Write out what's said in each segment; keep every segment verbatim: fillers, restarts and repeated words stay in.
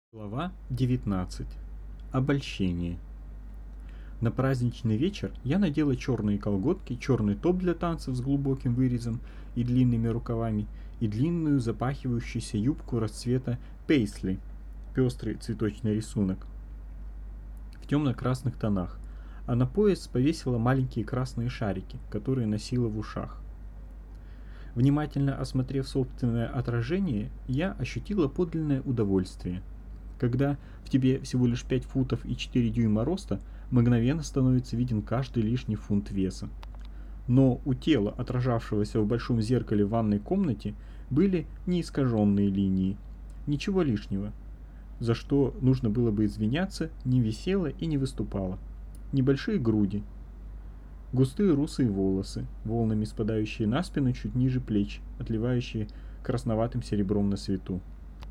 Глава девятнадцать. Обольщение. На праздничный вечер я надела черные колготки, черный топ для танцев с глубоким вырезом и длинными рукавами и длинную запахивающуюся юбку расцвета пейсли, пестрый цветочный рисунок, в темно-красных тонах, а на пояс повесила маленькие красные шарики, которые носила в ушах. Внимательно осмотрев собственное отражение, я ощутила подлинное удовольствие. Когда в тебе всего лишь пять футов и четыре дюйма роста, мгновенно становится виден каждый лишний фунт веса. Но у тела, отражавшегося в большом зеркале в ванной комнате, были неискаженные линии. Ничего лишнего, за что нужно было бы извиняться, не висело и не выступало. Небольшие груди, густые русые волосы, волнами спадающие на спину чуть ниже плеч, отливающие красноватым серебром на свету.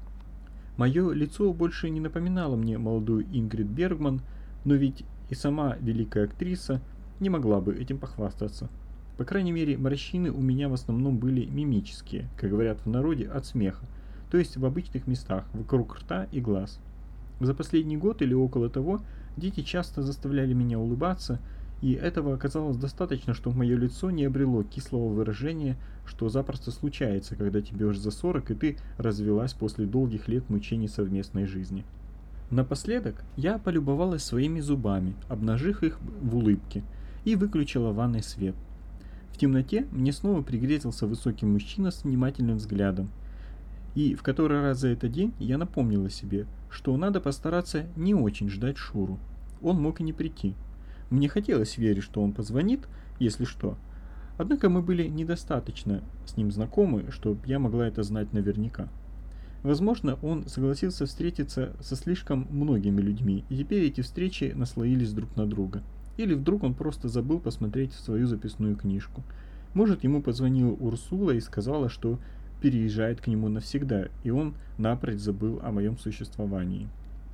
Мое лицо больше не напоминало мне молодую Ингрид Бергман, но ведь и сама великая актриса не могла бы этим похвастаться. По крайней мере, морщины у меня в основном были мимические, как говорят в народе, от смеха, то есть в обычных местах, вокруг рта и глаз. За последний год или около того дети часто заставляли меня улыбаться, и этого оказалось достаточно, чтобы мое лицо не обрело кислого выражения, что запросто случается, когда тебе уж за сорок и ты развелась после долгих лет мучений совместной жизни. Напоследок я полюбовалась своими зубами, обнажив их в улыбке, и выключила в ванной свет. В темноте мне снова пригрезился высокий мужчина с внимательным взглядом, и в который раз за этот день я напомнила себе, что надо постараться не очень ждать Шуру. Он мог и не прийти. Мне хотелось верить, что он позвонит, если что. Однако мы были недостаточно с ним знакомы, чтобы я могла это знать наверняка. Возможно, он согласился встретиться со слишком многими людьми, и теперь эти встречи наслоились друг на друга. Или вдруг он просто забыл посмотреть в свою записную книжку. Может, ему позвонила Урсула и сказала, что переезжает к нему навсегда, и он напрочь забыл о моем существовании.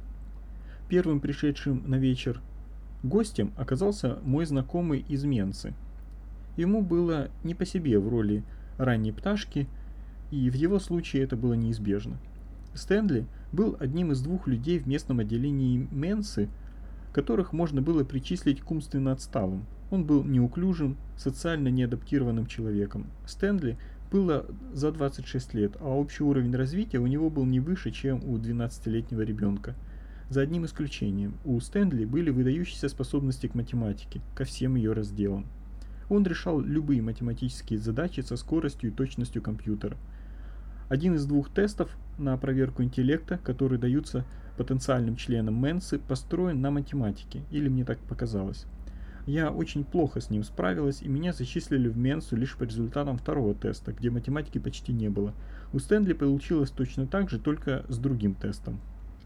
Первым пришедшим на вечер гостем оказался мой знакомый из Менсы. Ему было не по себе в роли ранней пташки, и в его случае это было неизбежно. Стэнли был одним из двух людей в местном отделении Менсы, которых можно было причислить к умственно отсталым. Он был неуклюжим, социально неадаптированным человеком. Стэнли было за двадцать шесть лет, а общий уровень развития у него был не выше, чем у двенадцатилетнего ребенка. За одним исключением, у Стэнли были выдающиеся способности к математике, ко всем ее разделам. Он решал любые математические задачи со скоростью и точностью компьютера. Один из двух тестов на проверку интеллекта, которые даются потенциальным членам Менсы, построен на математике, или мне так показалось. Я очень плохо с ним справилась, и меня зачислили в Менсу лишь по результатам второго теста, где математики почти не было. У Стэнли получилось точно так же, только с другим тестом.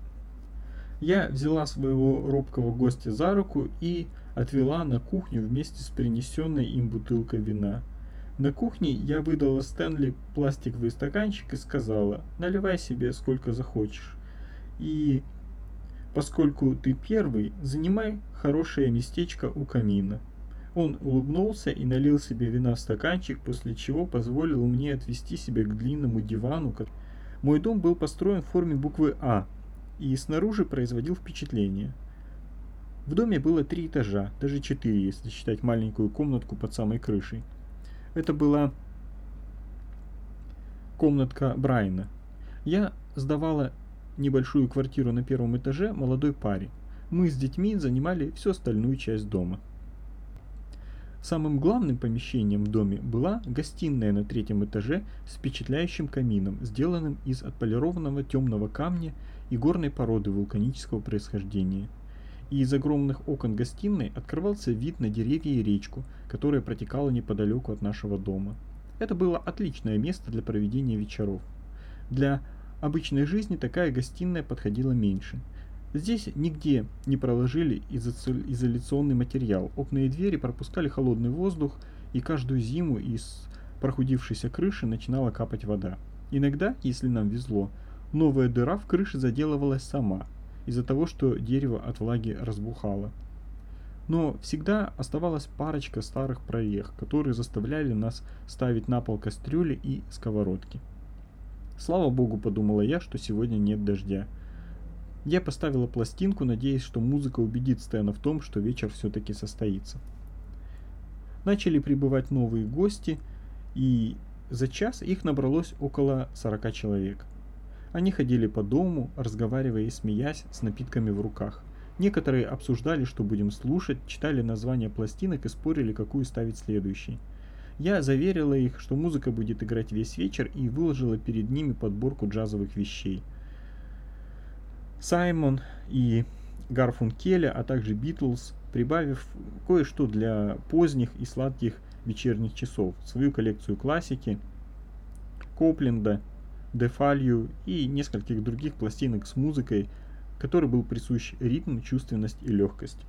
Я взяла своего робкого гостя за руку и отвела на кухню вместе с принесенной им бутылкой вина. На кухне я выдала Стэнли пластиковый стаканчик и сказала: «Наливай себе сколько захочешь. И поскольку ты первый, занимай хорошее местечко у камина». Он улыбнулся и налил себе вина в стаканчик, после чего позволил мне отвести себя к длинному дивану. Мой дом был построен в форме буквы «А» и снаружи производил впечатление. В доме было три этажа, даже четыре, если считать маленькую комнатку под самой крышей. Это была комнатка Брайана. Я сдавала небольшую квартиру на первом этаже молодой паре. Мы с детьми занимали всю остальную часть дома. Самым главным помещением в доме была гостиная на третьем этаже с впечатляющим камином, сделанным из отполированного темного камня и горной породы вулканического происхождения. И из огромных окон гостиной открывался вид на деревья и речку, которая протекала неподалеку от нашего дома. Это было отличное место для проведения вечеров. Для обычной жизни такая гостиная подходила меньше. Здесь нигде не проложили изоляционный материал, окна и двери пропускали холодный воздух, и каждую зиму из прохудившейся крыши начинала капать вода. Иногда, если нам везло, новая дыра в крыше заделывалась сама, из-за того, что дерево от влаги разбухало. Но всегда оставалась парочка старых прорех, которые заставляли нас ставить на пол кастрюли и сковородки. Слава богу, подумала я, что сегодня нет дождя. Я поставила пластинку, надеясь, что музыка убедит Стэна в том, что вечер все-таки состоится. Начали прибывать новые гости, и за час их набралось около сорока человек. Они ходили по дому, разговаривая и смеясь, с напитками в руках. Некоторые обсуждали, что будем слушать, читали названия пластинок и спорили, какую ставить следующей. Я заверила их, что музыка будет играть весь вечер, и выложила перед ними подборку джазовых вещей. Саймон и Гарфункеля, а также Битлз, прибавив кое-что для поздних и сладких вечерних часов, свою коллекцию классики, Копленда, Дефалью и нескольких других пластинок с музыкой, которой был присущ ритм, чувственность и легкость.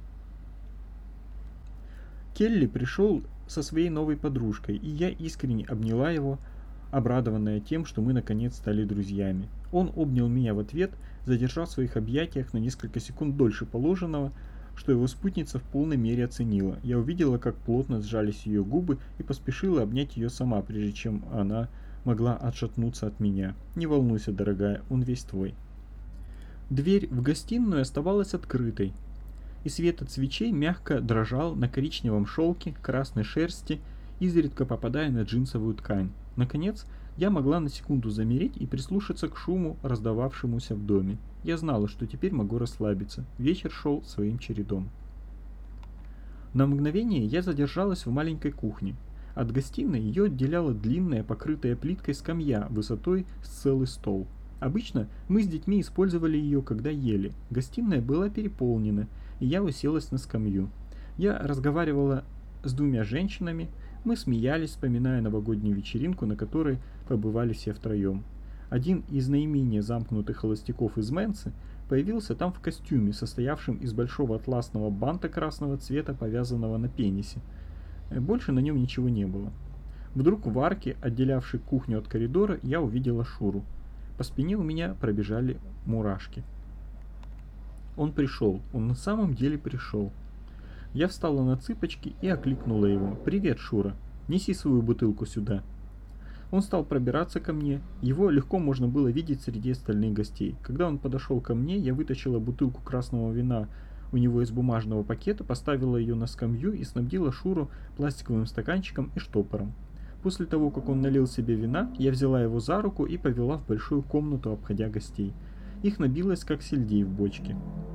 Келли пришел со своей новой подружкой, и я искренне обняла его, обрадованная тем, что мы наконец стали друзьями. Он обнял меня в ответ, задержав в своих объятиях на несколько секунд дольше положенного, что его спутница в полной мере оценила. Я увидела, как плотно сжались ее губы, и поспешила обнять ее сама, прежде чем она могла отшатнуться от меня. «Не волнуйся, дорогая, он весь твой». Дверь в гостиную оставалась открытой, и свет от свечей мягко дрожал на коричневом шелке, красной шерсти, изредка попадая на джинсовую ткань. Наконец, я могла на секунду замереть и прислушаться к шуму, раздававшемуся в доме. Я знала, что теперь могу расслабиться. Вечер шел своим чередом. На мгновение я задержалась в маленькой кухне. От гостиной ее отделяла длинная, покрытая плиткой скамья высотой с целый стол. Обычно мы с детьми использовали ее, когда ели. Гостиная была переполнена, и я уселась на скамью. Я разговаривала с двумя женщинами, мы смеялись, вспоминая новогоднюю вечеринку, на которой побывали все втроем. Один из наименее замкнутых холостяков из Мэнсы появился там в костюме, состоявшем из большого атласного банта красного цвета, повязанного на пенисе. Больше на нем ничего не было. Вдруг в арке, отделявшей кухню от коридора, я увидела Шуру. По спине у меня пробежали мурашки. Он пришел, он на самом деле пришел. Я встала на цыпочки и окликнула его. «Привет, Шура, неси свою бутылку сюда». Он стал пробираться ко мне, его легко можно было видеть среди остальных гостей. Когда он подошел ко мне, я вытащила бутылку красного вина у него из бумажного пакета, поставила ее на скамью и снабдила Шуру пластиковым стаканчиком и штопором. После того, как он налил себе вина, я взяла его за руку и повела в большую комнату, обходя гостей. Их набилось, как сельдей в бочке.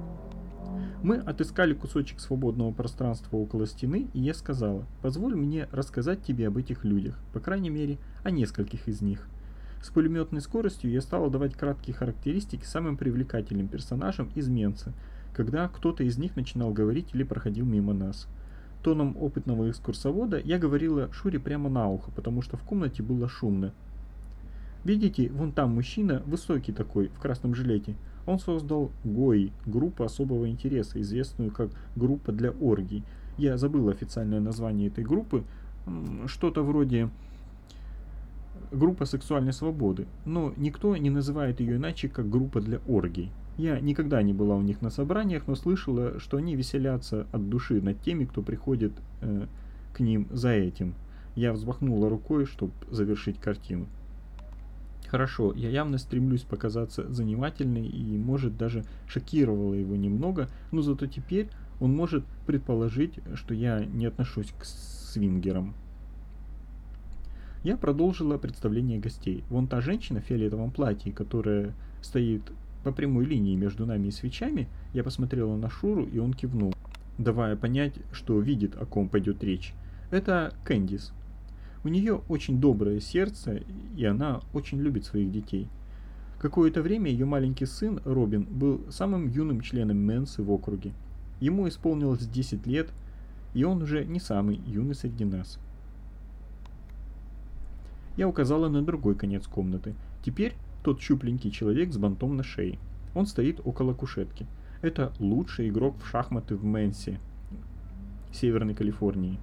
Мы отыскали кусочек свободного пространства около стены, и я сказала: «Позволь мне рассказать тебе об этих людях, по крайней мере, о нескольких из них». С пулеметной скоростью я стала давать краткие характеристики самым привлекательным персонажам из Менсы, когда кто-то из них начинал говорить или проходил мимо нас. Тоном опытного экскурсовода я говорила Шуре прямо на ухо, потому что в комнате было шумно. «Видите, вон там мужчина, высокий такой, в красном жилете. Он создал ГОИ, группу особого интереса, известную как группа для оргий. Я забыл официальное название этой группы, что-то вроде группа сексуальной свободы, но никто не называет ее иначе, как группа для оргий. Я никогда не была у них на собраниях, но слышала, что они веселятся от души над теми, кто приходит э, к ним за этим». Я взмахнула рукой, чтобы завершить картину. Хорошо, я явно стремлюсь показаться занимательной и, может, даже шокировала его немного, но зато теперь он может предположить, что я не отношусь к свингерам. Я продолжила представление гостей. Вон та женщина в фиолетовом платье, которая стоит по прямой линии между нами и свечами, я посмотрела на Шуру, и он кивнул, давая понять, что видит, о ком пойдет речь. Это Кэндис. У нее очень доброе сердце, и она очень любит своих детей. Какое-то время ее маленький сын Робин был самым юным членом Менсы в округе. Ему исполнилось десять лет, и он уже не самый юный среди нас. Я указала на другой конец комнаты. Теперь тот щупленький человек с бантом на шее. Он стоит около кушетки. Это лучший игрок в шахматы в Менсе, Северной Калифорнии.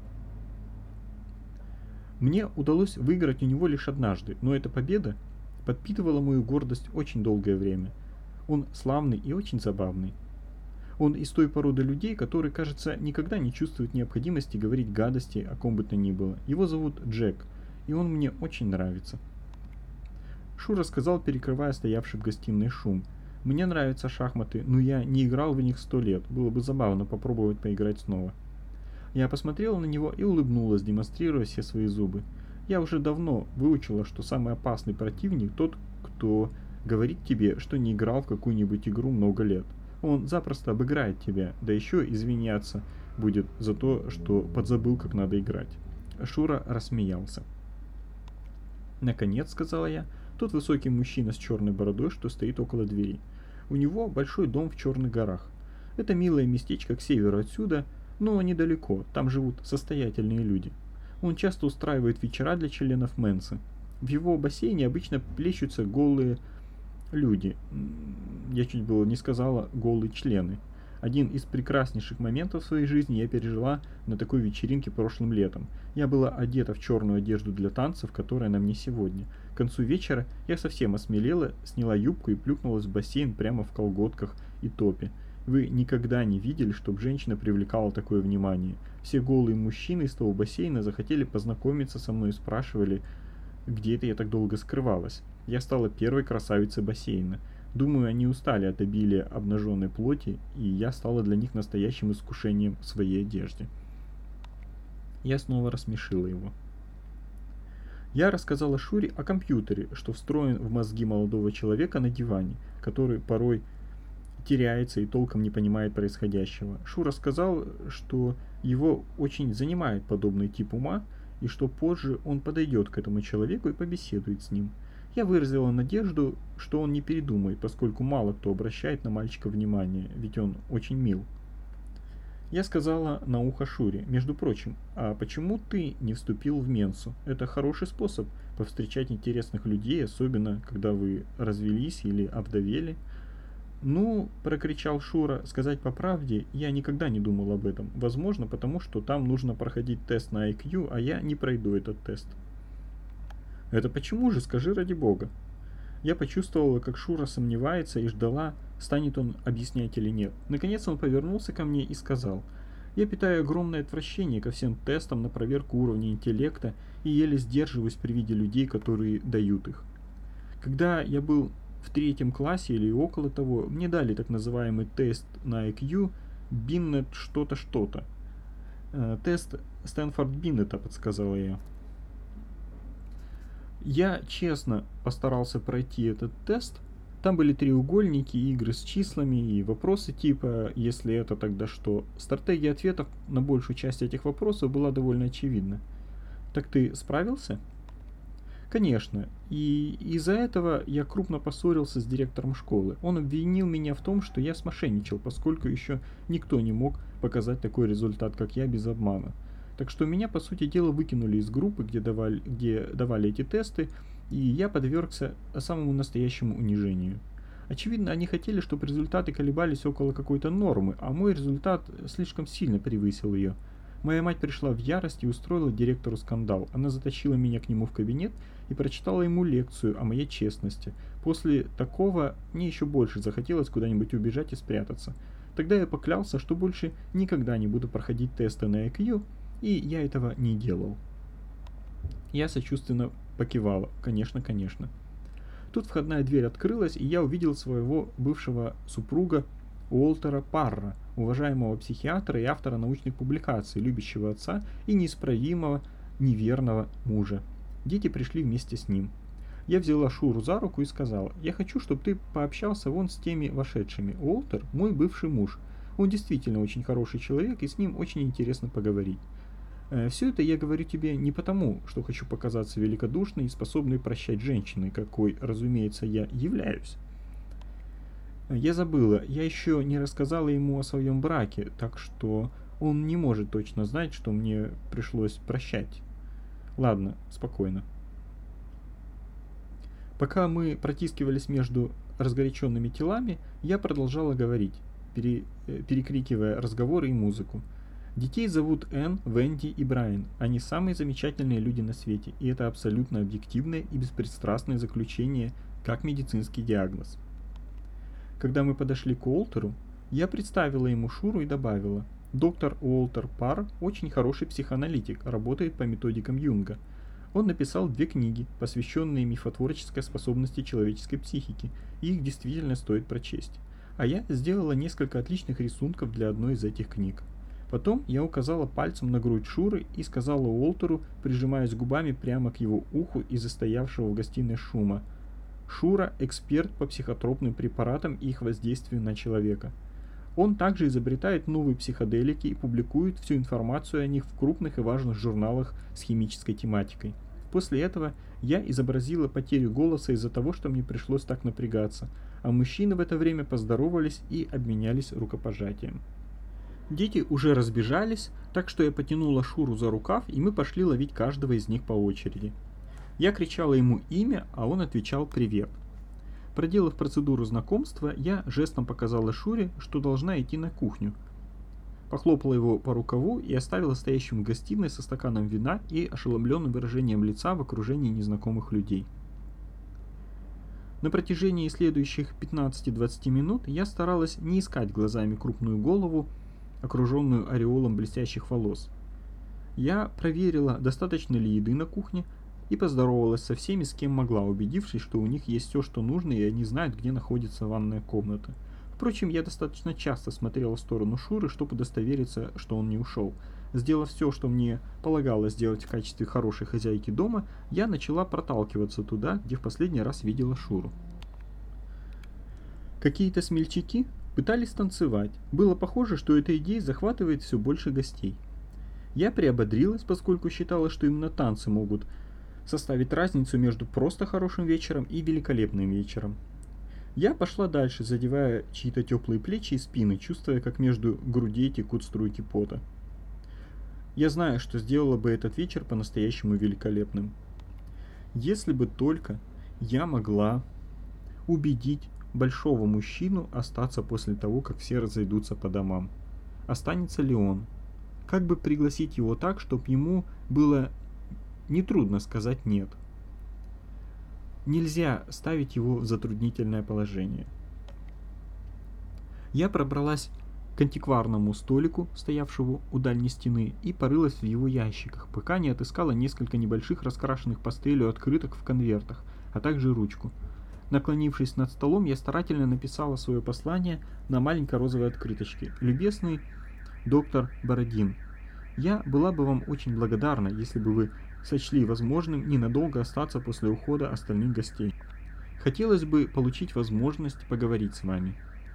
Мне удалось выиграть у него лишь однажды, но эта победа подпитывала мою гордость очень долгое время. Он славный и очень забавный. Он из той породы людей, которые, кажется, никогда не чувствуют необходимости говорить гадости о ком бы то ни было. Его зовут Джек, и он мне очень нравится. Шура сказал, перекрывая стоявший в гостиной шум: Мне нравятся шахматы, но я не играл в них сто лет. Было бы забавно попробовать поиграть снова. Я посмотрела на него и улыбнулась, демонстрируя все свои зубы. Я уже давно выучила, что самый опасный противник тот, кто говорит тебе, что не играл в какую-нибудь игру много лет. Он запросто обыграет тебя, да еще извиняться будет за то, что подзабыл, как надо играть. Шура рассмеялся. «Наконец», — сказала я, — «тот высокий мужчина с черной бородой, что стоит около двери. У него большой дом в Черных горах. Это милое местечко к северу отсюда, но недалеко, там живут состоятельные люди. Он часто устраивает вечера для членов Менсы. В его бассейне обычно плещутся голые люди. Я чуть было не сказала голые члены. Один из прекраснейших моментов в своей жизни я пережила на такой вечеринке прошлым летом. Я была одета в черную одежду для танцев, которая на мне сегодня. К концу вечера я совсем осмелела, сняла юбку и плюхнулась в бассейн прямо в колготках и топе. Вы никогда не видели, чтобы женщина привлекала такое внимание. Все голые мужчины из того бассейна захотели познакомиться со мной и спрашивали, где это я так долго скрывалась. Я стала первой красавицей бассейна. Думаю, они устали от обилия обнаженной плоти, и я стала для них настоящим искушением в своей одежде. Я снова рассмешила его. Я рассказала Шуре о компьютере, что встроен в мозги молодого человека на диване, который порой теряется и толком не понимает происходящего. Шура сказал, что его очень занимает подобный тип ума, и что позже он подойдет к этому человеку и побеседует с ним. Я выразила надежду, что он не передумает, поскольку мало кто обращает на мальчика внимание, ведь он очень мил. Я сказала на ухо Шуре: между прочим, а почему ты не вступил в Менсу? Это хороший способ повстречать интересных людей, особенно когда вы развелись или овдовели. «Ну, — прокричал Шура, — сказать по правде, я никогда не думал об этом. Возможно, потому что там нужно проходить тест на ай кью, а я не пройду этот тест». «Это почему же, скажи ради бога?» Я почувствовала, как Шура сомневается, и ждала, станет он объяснять или нет. Наконец он повернулся ко мне и сказал: «Я питаю огромное отвращение ко всем тестам на проверку уровня интеллекта и еле сдерживаюсь при виде людей, которые дают их. Когда я был в третьем классе или около того, мне дали так называемый тест на ай кью Биннет что-то что-то. Э, тест Стэнфорд Биннета», — подсказала я. Я честно постарался пройти этот тест. Там были треугольники, игры с числами и вопросы типа «если это, тогда что?». Стратегия ответов на большую часть этих вопросов была довольно очевидна. «Так ты справился?» «Конечно. И из-за этого я крупно поссорился с директором школы. Он обвинил меня в том, что я смошенничал, поскольку еще никто не мог показать такой результат, как я, без обмана. Так что меня, по сути дела, выкинули из группы, где давали, где давали эти тесты, и я подвергся самому настоящему унижению. Очевидно, они хотели, чтобы результаты колебались около какой-то нормы, а мой результат слишком сильно превысил ее. Моя мать пришла в ярость и устроила директору скандал. Она затащила меня к нему в кабинет и прочитала ему лекцию о моей честности. После такого мне еще больше захотелось куда-нибудь убежать и спрятаться. Тогда я поклялся, что больше никогда не буду проходить тесты на ай кью, и я этого не делал. Я сочувственно покивала. Конечно, конечно. Тут входная дверь открылась, и я увидел своего бывшего супруга Уолтера Парра, уважаемого психиатра и автора научных публикаций, любящего отца и неисправимого неверного мужа. Дети пришли вместе с ним. Я взяла Шуру за руку и сказала: «Я хочу, чтобы ты пообщался вон с теми вошедшими. Уолтер – мой бывший муж. Он действительно очень хороший человек, и с ним очень интересно поговорить. Все это я говорю тебе не потому, что хочу показаться великодушной и способной прощать женщиной, какой, разумеется, я являюсь. Я забыла, я еще не рассказала ему о своем браке, так что он не может точно знать, что мне пришлось прощать. Ладно, спокойно». Пока мы протискивались между разгоряченными телами, я продолжала говорить, пере, перекрикивая разговоры и музыку. «Детей зовут Энн, Венди и Брайан. Они самые замечательные люди на свете, и это абсолютно объективное и беспристрастное заключение, как медицинский диагноз». Когда мы подошли к Уолтеру, я представила ему Шуру и добавила: «Доктор Уолтер Парр очень хороший психоаналитик, работает по методикам Юнга. Он написал две книги, посвященные мифотворческой способности человеческой психики, и их действительно стоит прочесть. А я сделала несколько отличных рисунков для одной из этих книг. Потом я указала пальцем на грудь Шуры и сказала Уолтеру, прижимаясь губами прямо к его уху из-за стоявшего в гостиной шума: «Шура – эксперт по психотропным препаратам и их воздействию на человека. Он также изобретает новые психоделики и публикует всю информацию о них в крупных и важных журналах с химической тематикой». После этого я изобразила потерю голоса из-за того, что мне пришлось так напрягаться, а мужчины в это время поздоровались и обменялись рукопожатием. Дети уже разбежались, так что я потянула Шуру за рукав, и мы пошли ловить каждого из них по очереди. Я кричала ему имя, а он отвечал «привет». Проделав процедуру знакомства, я жестом показала Шуре, что должна идти на кухню. Похлопала его по рукаву и оставила стоящим в гостиной со стаканом вина и ошеломленным выражением лица в окружении незнакомых людей. На протяжении следующих пятнадцати-двадцати минут я старалась не искать глазами крупную голову, окруженную ореолом блестящих волос. Я проверила, достаточно ли еды на кухне, и поздоровалась со всеми, с кем могла, убедившись, что у них есть все, что нужно, и они знают, где находится ванная комната. Впрочем, я достаточно часто смотрела в сторону Шуры, чтобы удостовериться, что он не ушел. Сделав все, что мне полагалось сделать в качестве хорошей хозяйки дома, я начала проталкиваться туда, где в последний раз видела Шуру. Какие-то смельчаки пытались танцевать. Было похоже, что эта идея захватывает все больше гостей. Я приободрилась, поскольку считала, что именно танцы могут составить разницу между просто хорошим вечером и великолепным вечером. Я пошла дальше, задевая чьи-то теплые плечи и спины, чувствуя, как между грудей текут струйки пота. Я знаю, что сделала бы этот вечер по-настоящему великолепным. Если бы только я могла убедить большого мужчину остаться после того, как все разойдутся по домам. Останется ли он? Как бы пригласить его так, чтобы ему было нетрудно сказать «нет». Нельзя ставить его в затруднительное положение. Я пробралась к антикварному столику, стоявшему у дальней стены, и порылась в его ящиках, пока не отыскала несколько небольших раскрашенных пастелью открыток в конвертах, а также ручку. Наклонившись над столом, я старательно написала свое послание на маленькой розовой открыточке: «Любезный доктор Бородин, я была бы вам очень благодарна, если бы вы сочли возможным ненадолго остаться после ухода остальных гостей. Хотелось бы получить возможность поговорить с вами».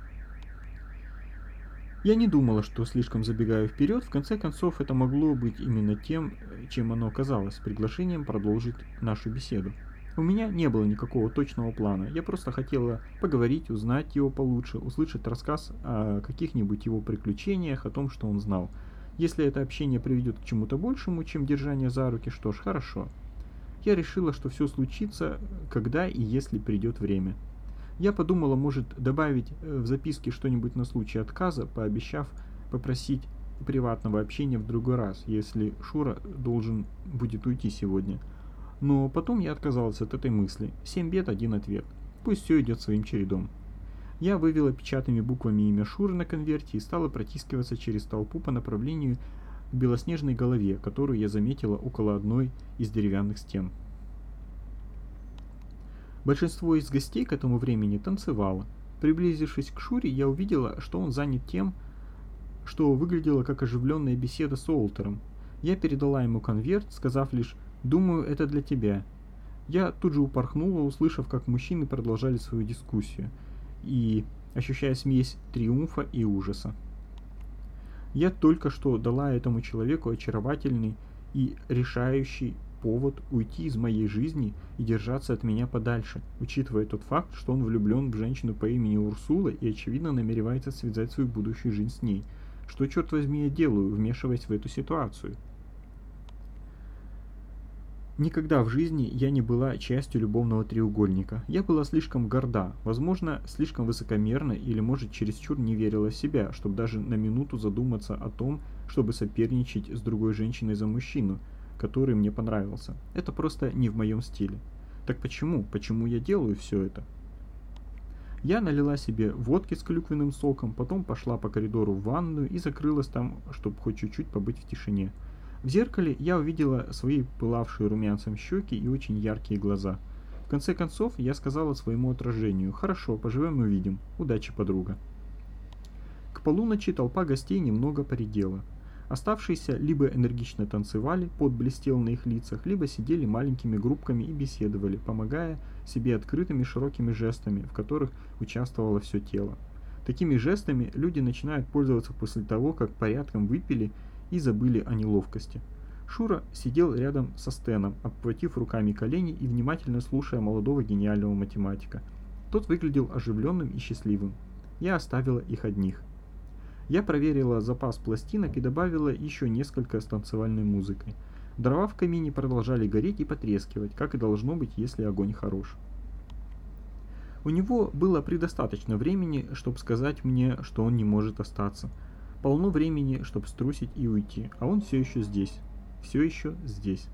Я не думала, что слишком забегаю вперед, в конце концов это могло быть именно тем, чем оно оказалось, приглашением продолжить нашу беседу. У меня не было никакого точного плана, я просто хотела поговорить, узнать его получше, услышать рассказ о каких-нибудь его приключениях, о том, что он знал. Если это общение приведет к чему-то большему, чем держание за руки, что ж, хорошо. Я решила, что все случится, когда и если придет время. Я подумала, может, добавить в записке что-нибудь на случай отказа, пообещав попросить приватного общения в другой раз, если Шура должен будет уйти сегодня. Но потом я отказалась от этой мысли. Семь бед, один ответ. Пусть все идет своим чередом. Я вывела печатными буквами имя Шуры на конверте и стала протискиваться через толпу по направлению к белоснежной голове, которую я заметила около одной из деревянных стен. Большинство из гостей к этому времени танцевало. Приблизившись к Шуре, я увидела, что он занят тем, что выглядело как оживленная беседа с Уолтером. Я передала ему конверт, сказав лишь «Думаю, это для тебя». Я тут же упорхнула, услышав, как мужчины продолжали свою дискуссию, и ощущая смесь триумфа и ужаса. Я только что дала этому человеку очаровательный и решающий повод уйти из моей жизни и держаться от меня подальше, учитывая тот факт, что он влюблен в женщину по имени Урсула и, очевидно, намеревается связать свою будущую жизнь с ней. Что, черт возьми, я делаю, вмешиваясь в эту ситуацию? Никогда в жизни я не была частью любовного треугольника. Я была слишком горда, возможно, слишком высокомерна или, может, чересчур не верила в себя, чтобы даже на минуту задуматься о том, чтобы соперничать с другой женщиной за мужчину, который мне понравился. Это просто не в моем стиле. Так почему? Почему я делаю все это? Я налила себе водки с клюквенным соком, потом пошла по коридору в ванную и закрылась там, чтобы хоть чуть-чуть побыть в тишине. В зеркале я увидела свои пылавшие румянцем щеки и очень яркие глаза. В конце концов, я сказала своему отражению: «Хорошо, поживем увидим. Удачи, подруга». К полуночи толпа гостей немного поредела. Оставшиеся либо энергично танцевали, пот блестел на их лицах, либо сидели маленькими группками и беседовали, помогая себе открытыми широкими жестами, в которых участвовало все тело. Такими жестами люди начинают пользоваться после того, как порядком выпили и забыли о неловкости. Шура сидел рядом со Стэном, обхватив руками колени и внимательно слушая молодого гениального математика. Тот выглядел оживленным и счастливым. Я оставила их одних. Я проверила запас пластинок и добавила еще несколько с танцевальной музыкой. Дрова в камине продолжали гореть и потрескивать, как и должно быть, если огонь хорош. У него было предостаточно времени, чтобы сказать мне, что он не может остаться. Полно времени, чтобы струсить и уйти, а он все еще здесь. Все еще здесь.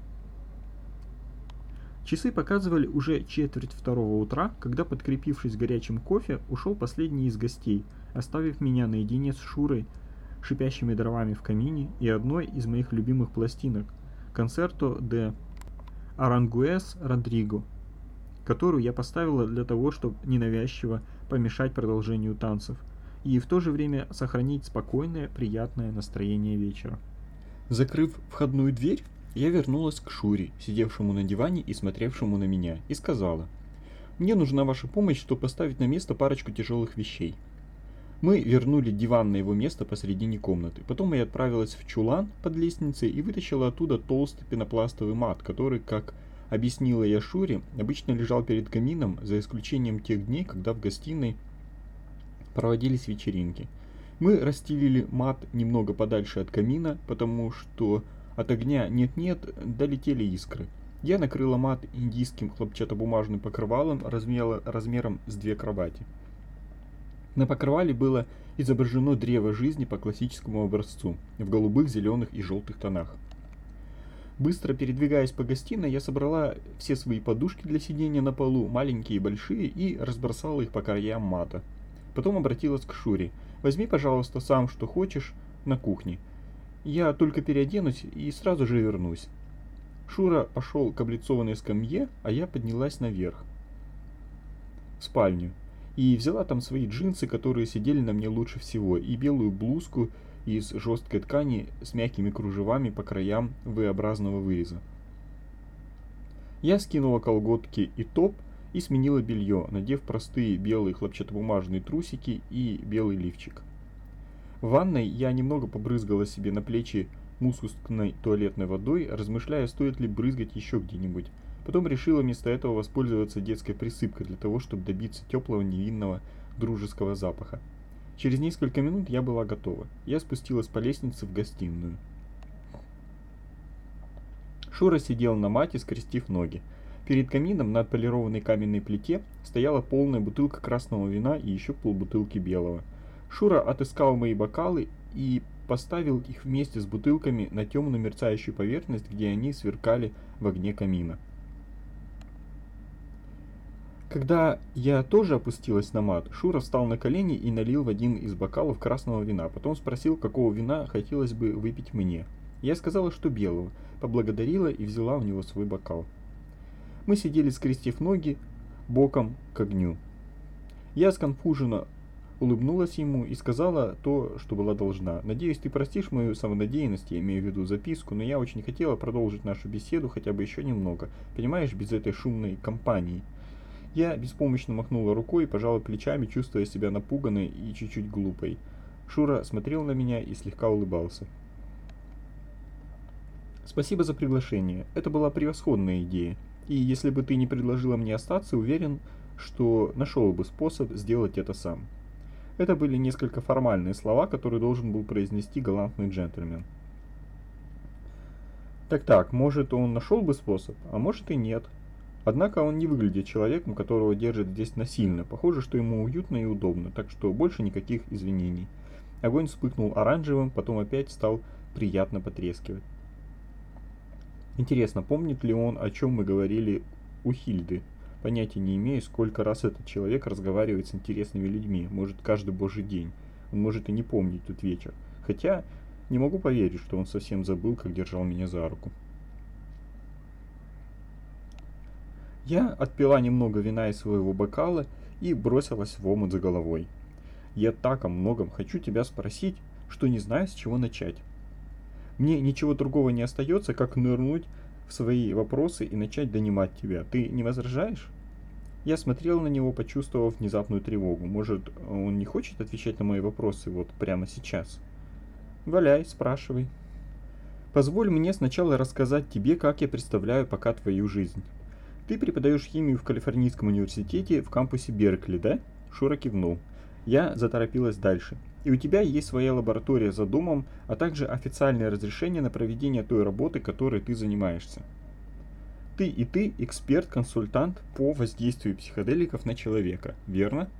Часы показывали уже четверть второго утра, когда, подкрепившись горячим кофе, ушел последний из гостей, оставив меня наедине с Шурой, шипящими дровами в камине и одной из моих любимых пластинок «Концерто де Арангуэс Родриго», которую я поставила для того, чтобы ненавязчиво помешать продолжению танцев и в то же время сохранить спокойное, приятное настроение вечера. Закрыв входную дверь, я вернулась к Шуре, сидевшему на диване и смотревшему на меня, и сказала: «Мне нужна ваша помощь, чтобы поставить на место парочку тяжелых вещей». Мы вернули диван на его место посредине комнаты. Потом я отправилась в чулан под лестницей и вытащила оттуда толстый пенопластовый мат, который, как объяснила я Шуре, обычно лежал перед камином, за исключением тех дней, когда в гостиной проводились вечеринки. Мы расстелили мат немного подальше от камина, потому что от огня нет-нет долетели искры. Я накрыла мат индийским хлопчатобумажным покрывалом размера, размером с две кровати. На покрывале было изображено древо жизни по классическому образцу, в голубых, зеленых и желтых тонах. Быстро передвигаясь по гостиной, я собрала все свои подушки для сидения на полу, маленькие и большие, и разбросала их по краям мата. Потом обратилась к Шуре: «Возьми, пожалуйста, сам, что хочешь, на кухне. Я только переоденусь и сразу же вернусь». Шура пошел к облицованной скамье, а я поднялась наверх, в спальню, и взяла там свои джинсы, которые сидели на мне лучше всего, и белую блузку из жесткой ткани с мягкими кружевами по краям V-образного выреза. Я скинула колготки и топ и сменила белье, надев простые белые хлопчатобумажные трусики и белый лифчик. В ванной я немного побрызгала себе на плечи мускусной туалетной водой, размышляя, стоит ли брызгать еще где-нибудь. Потом решила вместо этого воспользоваться детской присыпкой для того, чтобы добиться теплого, невинного, дружеского запаха. Через несколько минут я была готова. Я спустилась по лестнице в гостиную. Шура сидел на мате, скрестив ноги. Перед камином на отполированной каменной плите стояла полная бутылка красного вина и еще полбутылки белого. Шура отыскал мои бокалы и поставил их вместе с бутылками на темную мерцающую поверхность, где они сверкали в огне камина. Когда я тоже опустилась на мат, Шура встал на колени и налил в один из бокалов красного вина. Потом спросил, какого вина хотелось бы выпить мне. Я сказала, что белого, поблагодарила и взяла у него свой бокал. Мы сидели, скрестив ноги, боком к огню. Я сконфуженно улыбнулась ему и сказала то, что была должна. «Надеюсь, ты простишь мою самонадеянность, я имею в виду записку, но я очень хотела продолжить нашу беседу хотя бы еще немного, понимаешь, без этой шумной компании». Я беспомощно махнула рукой и пожала плечами, чувствуя себя напуганной и чуть-чуть глупой. Шура смотрел на меня и слегка улыбался. «Спасибо за приглашение. Это была превосходная идея. И если бы ты не предложила мне остаться, уверен, что нашел бы способ сделать это сам». Это были несколько формальные слова, которые должен был произнести галантный джентльмен. Так-так, может, он нашел бы способ, а может и нет. Однако он не выглядит человеком, которого держат здесь насильно. Похоже, что ему уютно и удобно, так что больше никаких извинений. Огонь вспыхнул оранжевым, потом опять стал приятно потрескивать. Интересно, помнит ли он, о чем мы говорили у Хильды? Понятия не имею, сколько раз этот человек разговаривает с интересными людьми. Может, каждый божий день. Он может и не помнить тот вечер. Хотя, Не могу поверить, что он совсем забыл, как держал меня за руку. Я отпила немного вина из своего бокала и бросилась в омут за головой. Я так о многом хочу тебя спросить, что не знаю, с чего начать. Мне ничего другого не остается, как нырнуть в свои вопросы и начать донимать тебя. Ты не возражаешь? Я смотрел на него, почувствовав внезапную тревогу. Может, он не хочет отвечать на мои вопросы вот прямо сейчас? Валяй, спрашивай. Позволь мне сначала рассказать тебе, как я представляю пока твою жизнь. Ты преподаешь химию в Калифорнийском университете в кампусе Беркли, да? Шура кивнул. Я заторопилась дальше. И у тебя есть своя лаборатория за домом, а также официальное разрешение на проведение той работы, которой ты занимаешься. Ты и ты эксперт-консультант по воздействию психоделиков на человека, верно?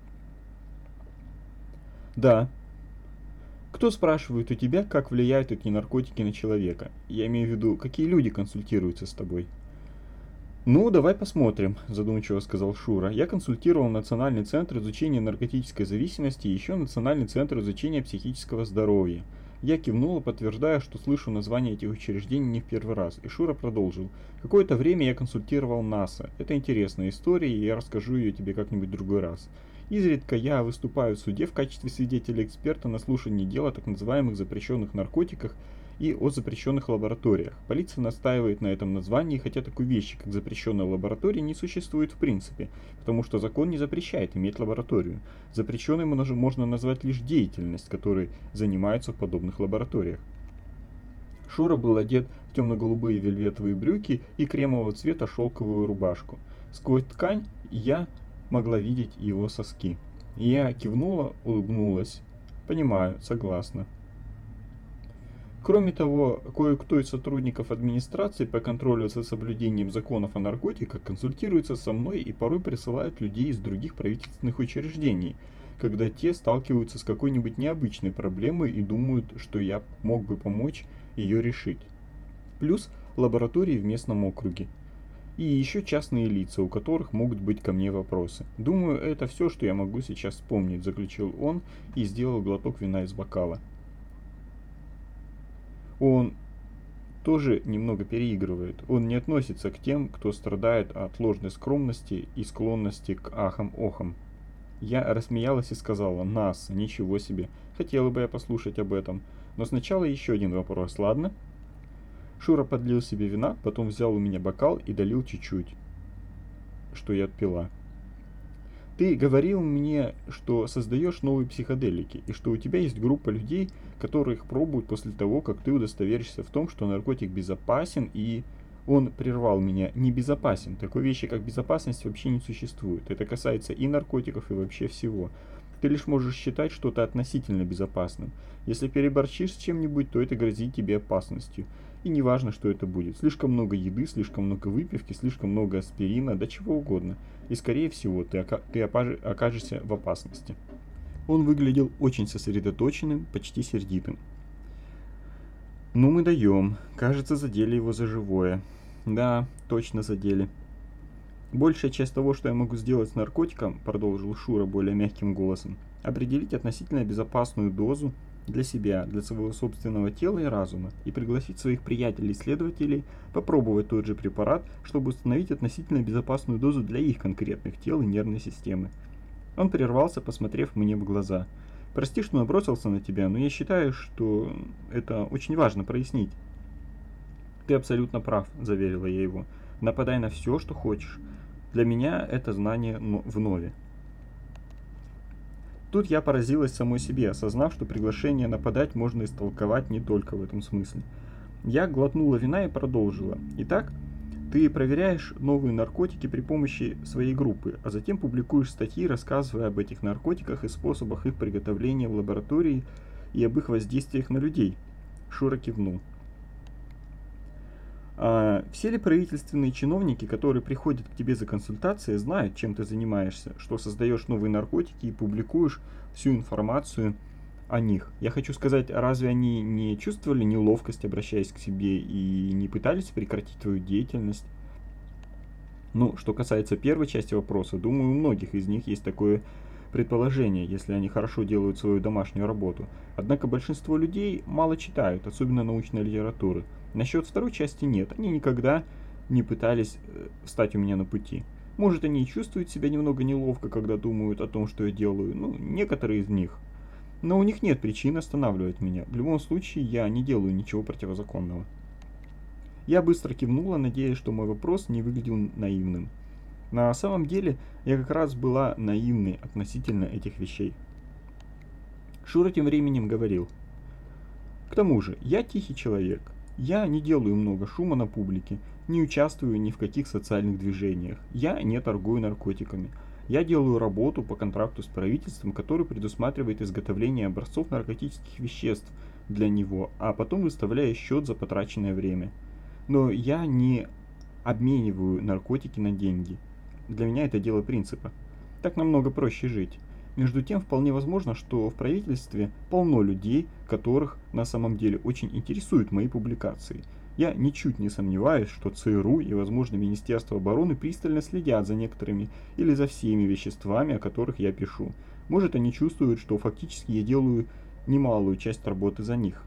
Да. Кто спрашивает у тебя, как влияют эти наркотики на человека? Я имею в виду, какие люди консультируются с тобой? «Ну, давай посмотрим», – задумчиво сказал Шура. «Я консультировал Национальный центр изучения наркотической зависимости и еще Национальный центр изучения психического здоровья». Я кивнула, подтверждая, что слышу название этих учреждений не в первый раз, и Шура продолжил. «Какое-то время я консультировал НАСА. Это интересная история, и я расскажу ее тебе как-нибудь в другой раз. Изредка я выступаю в суде в качестве свидетеля-эксперта на слушании дела о так называемых запрещенных наркотиках и о запрещенных лабораториях. Полиция настаивает на этом названии, хотя такой вещи, как запрещенная лаборатория, не существует в принципе, потому что закон не запрещает иметь лабораторию. Запрещенной можно назвать лишь деятельность, которой занимаются в подобных лабораториях». Шура был одет в темно-голубые вельветовые брюки и кремового цвета шелковую рубашку. Сквозь ткань я могла видеть его соски. Я кивнула, улыбнулась. «Понимаю, согласна». Кроме того, кое-кто из сотрудников администрации по контролю за соблюдением законов о наркотиках консультируется со мной и порой присылают людей из других правительственных учреждений, когда те сталкиваются с какой-нибудь необычной проблемой и думают, что я мог бы помочь ее решить. Плюс лаборатории в местном округе. И еще частные лица, у которых могут быть ко мне вопросы. Думаю, это все, что я могу сейчас вспомнить, заключил он и сделал глоток вина из бокала. Он тоже немного переигрывает. Он не относится к тем, кто страдает от ложной скромности и склонности к ахам-охам. Я рассмеялась и сказала: «НАСА, ничего себе, хотела бы я послушать об этом. Но сначала еще один вопрос, ладно?» Шура подлил себе вина, потом взял у меня бокал и долил чуть-чуть, что я отпила. «Ты говорил мне, что создаешь новые психоделики, и что у тебя есть группа людей, которые их пробуют после того, как ты удостоверишься в том, что наркотик безопасен, и...» Он прервал меня. «Не безопасен. Такой вещи, как безопасность, вообще не существует. Это касается и наркотиков, и вообще всего. Ты лишь можешь считать что-то относительно безопасным. Если переборщишь с чем-нибудь, то это грозит тебе опасностью. И не важно, что это будет. Слишком много еды, слишком много выпивки, слишком много аспирина, да чего угодно. И скорее всего ты, ока- ты опаж- окажешься в опасности». Он выглядел очень сосредоточенным, почти сердитым. «Ну мы даем. Кажется, задели его за живое». «Да, точно задели». «Большая часть того, что я могу сделать с наркотиком, — продолжил Шура более мягким голосом, — определить относительно безопасную дозу для себя, для своего собственного тела и разума, и пригласить своих приятелей-исследователей попробовать тот же препарат, чтобы установить относительно безопасную дозу для их конкретных тел и нервной системы». Он прервался, посмотрев мне в глаза. «Прости, что набросился на тебя, но я считаю, что это очень важно прояснить». «Ты абсолютно прав», — заверила я его. «Нападай на все, что хочешь. Для меня это знание вновь». Тут я поразилась самой себе, осознав, что приглашение нападать можно истолковать не только в этом смысле. Я глотнула вина и продолжила. «Итак, ты проверяешь новые наркотики при помощи своей группы, а затем публикуешь статьи, рассказывая об этих наркотиках и способах их приготовления в лаборатории и об их воздействиях на людей». Шура кивнул. «А все ли правительственные чиновники, которые приходят к тебе за консультацией, знают, чем ты занимаешься, что создаешь новые наркотики и публикуешь всю информацию о них? Я хочу сказать, разве они не чувствовали неловкость, обращаясь к себе, и не пытались прекратить твою деятельность?» Ну, что касается первой части вопроса, думаю, у многих из них есть такое предположения, если они хорошо делают свою домашнюю работу. Однако большинство людей мало читают, особенно научной литературы. Насчет второй части нет, они никогда не пытались э, встать у меня на пути. Может, они и чувствуют себя немного неловко, когда думают о том, что я делаю, ну, некоторые из них. Но у них нет причин останавливать меня. В любом случае, я не делаю ничего противозаконного. Я быстро кивнула, надеясь, что мой вопрос не выглядел наивным. На самом деле, я как раз была наивной относительно этих вещей. Шура тем временем говорил. К тому же, я тихий человек. Я не делаю много шума на публике, не участвую ни в каких социальных движениях. Я не торгую наркотиками. Я делаю работу по контракту с правительством, который предусматривает изготовление образцов наркотических веществ для него, а потом выставляю счет за потраченное время. Но я не обмениваю наркотики на деньги. Для меня это дело принципа. Так намного проще жить. Между тем, вполне возможно, что в правительстве полно людей, которых на самом деле очень интересуют мои публикации. Я ничуть не сомневаюсь, что ЦРУ и, возможно, Министерство обороны пристально следят за некоторыми или за всеми веществами, о которых я пишу. Может, они чувствуют, что фактически я делаю немалую часть работы за них.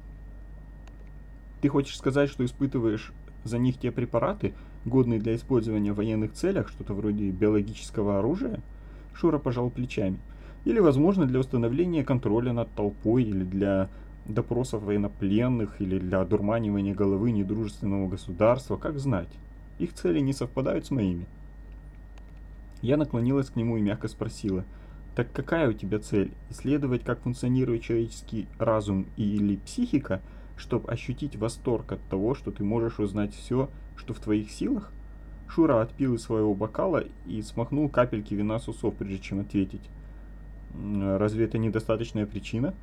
Ты хочешь сказать, что испытываешь за них те препараты, годные для использования в военных целях, что-то вроде биологического оружия? Шура пожал плечами. Или, возможно, для установления контроля над толпой, или для допросов военнопленных, или для одурманивания головы недружественного государства, как знать. Их цели не совпадают с моими. Я наклонилась к нему и мягко спросила. Так какая у тебя цель? Исследовать, как функционирует человеческий разум или психика, чтобы ощутить восторг от того, что ты можешь узнать все, что в твоих силах? Шура отпил из своего бокала и смахнул капельки вина с усов, прежде чем ответить. Разве это недостаточная причина?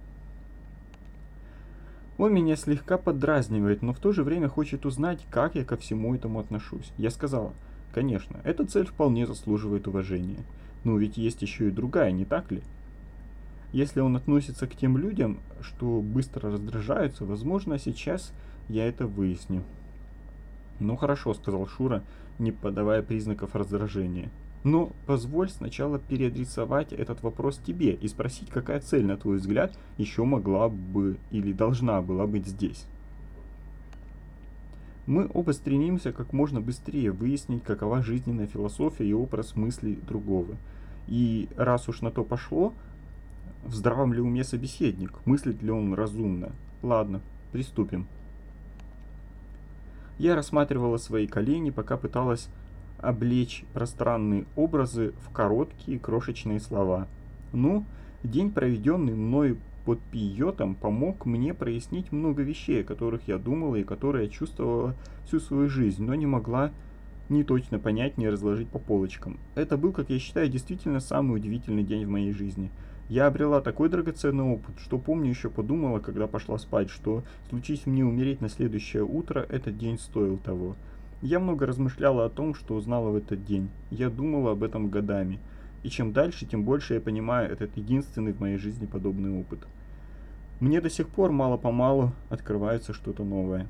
Он меня слегка поддразнивает, но в то же время хочет узнать, как я ко всему этому отношусь. Я сказала, конечно, эта цель вполне заслуживает уважения. Но ведь есть еще и другая, не так ли? Если он относится к тем людям, что быстро раздражаются, возможно, сейчас я это выясню. Ну хорошо, сказал Шура, не подавая признаков раздражения. Но позволь сначала переадресовать этот вопрос тебе и спросить, какая цель, на твой взгляд, еще могла бы или должна была быть здесь. Мы оба стремимся как можно быстрее выяснить, какова жизненная философия и образ мыслей другого. И раз уж на то пошло, в здравом ли уме собеседник, мыслит ли он разумно? Ладно, приступим. Я рассматривала свои колени, пока пыталась облечь пространные образы в короткие крошечные слова. Ну, день, проведенный мной под пийотом, помог мне прояснить много вещей, о которых я думала и которые я чувствовала всю свою жизнь, но не могла ни точно понять, ни разложить по полочкам. Это был, как я считаю, действительно самый удивительный день в моей жизни. Я обрела такой драгоценный опыт, что помню еще подумала, когда пошла спать, что, случись мне умереть на следующее утро, этот день стоил того. Я много размышляла о том, что узнала в этот день. Я думала об этом годами. И чем дальше, тем больше я понимаю этот единственный в моей жизни подобный опыт. Мне до сих пор мало-помалу открывается что-то новое.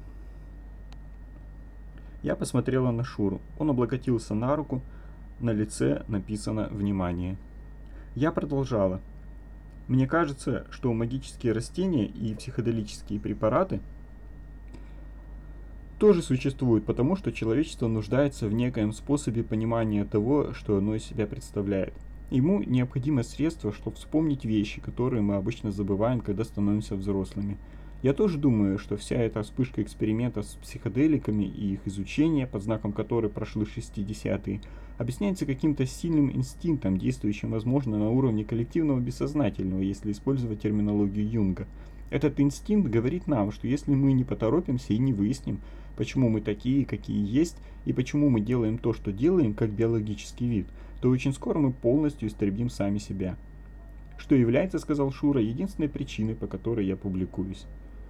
Я посмотрела на Шуру. Он облокотился на руку, на лице написано «Внимание». Я продолжала. Мне кажется, что магические растения и психоделические препараты тоже существуют, потому что человечество нуждается в некоем способе понимания того, что оно из себя представляет. Ему необходимо средство, чтобы вспомнить вещи, которые мы обычно забываем, когда становимся взрослыми. Я тоже думаю, что вся эта вспышка экспериментов с психоделиками и их изучение, под знаком которой прошли шестидесятые, объясняется каким-то сильным инстинктом, действующим, возможно, на уровне коллективного бессознательного, если использовать терминологию Юнга. Этот инстинкт говорит нам, что если мы не поторопимся и не выясним, почему мы такие, какие есть, и почему мы делаем то, что делаем, как биологический вид, то очень скоро мы полностью истребим сами себя. Что является, сказал Шура, единственной причиной, по которой я публикуюсь.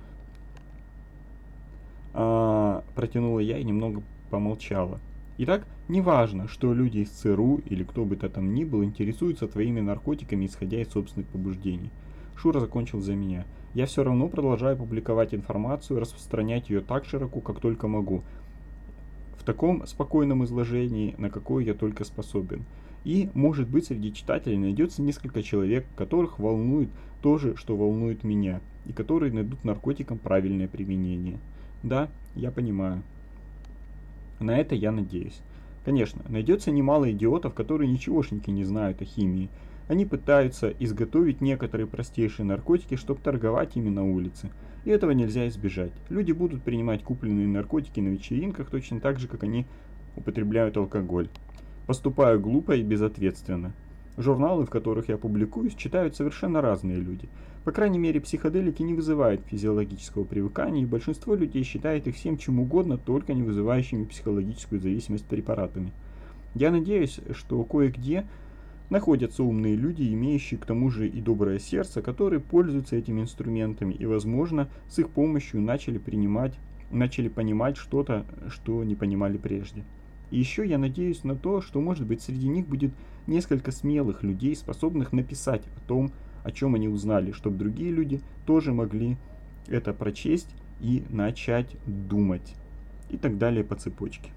А, протянула я и немного помолчала. Итак, неважно, что люди из ЦРУ или кто бы то там ни был интересуются твоими наркотиками, исходя из собственных побуждений. Шура закончил за меня. Я все равно продолжаю публиковать информацию и распространять ее так широко, как только могу. В таком спокойном изложении, на какое я только способен. И, может быть, среди читателей найдется несколько человек, которых волнует то же, что волнует меня, и которые найдут наркотикам правильное применение. Да, я понимаю. На это я надеюсь. Конечно, найдется немало идиотов, которые ничегошники не знают о химии. Они пытаются изготовить некоторые простейшие наркотики, чтобы торговать ими на улице. И этого нельзя избежать. Люди будут принимать купленные наркотики на вечеринках точно так же, как они употребляют алкоголь, поступая глупо и безответственно. Журналы, в которых я публикуюсь, читают совершенно разные люди. По крайней мере, психоделики не вызывают физиологического привыкания, и большинство людей считает их всем чем угодно, только не вызывающими психологическую зависимость препаратами. Я надеюсь, что кое-где находятся умные люди, имеющие к тому же и доброе сердце, которые пользуются этими инструментами и, возможно, с их помощью начали принимать, начали понимать что-то, что не понимали прежде. И еще я надеюсь на то, что, может быть, среди них будет несколько смелых людей, способных написать о том, о чем они узнали, чтобы другие люди тоже могли это прочесть и начать думать. И так далее по цепочке.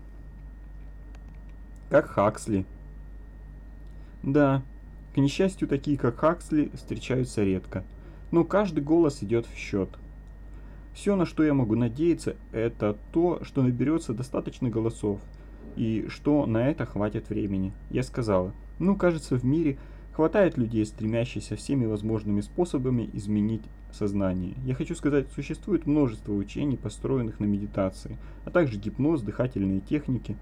Как Хаксли. Да, к несчастью, такие как Хаксли встречаются редко, но каждый голос идет в счет. Все, на что я могу надеяться, это то, что наберется достаточно голосов, и что на это хватит времени. Я сказала, ну, кажется, в мире хватает людей, стремящихся всеми возможными способами изменить сознание. Я хочу сказать, существует множество учений, построенных на медитации, а также гипноз, дыхательные техники.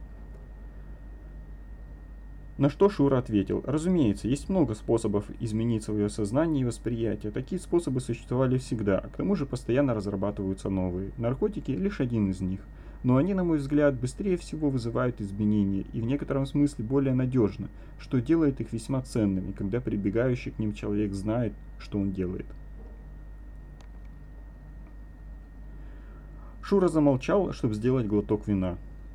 На что Шура ответил, разумеется, есть много способов изменить свое сознание и восприятие. Такие способы существовали всегда, а к тому же постоянно разрабатываются новые. Наркотики лишь один из них. Но они, на мой взгляд, быстрее всего вызывают изменения и в некотором смысле более надежно, что делает их весьма ценными, когда прибегающий к ним человек знает, что он делает. Шура замолчал, чтобы сделать глоток вина.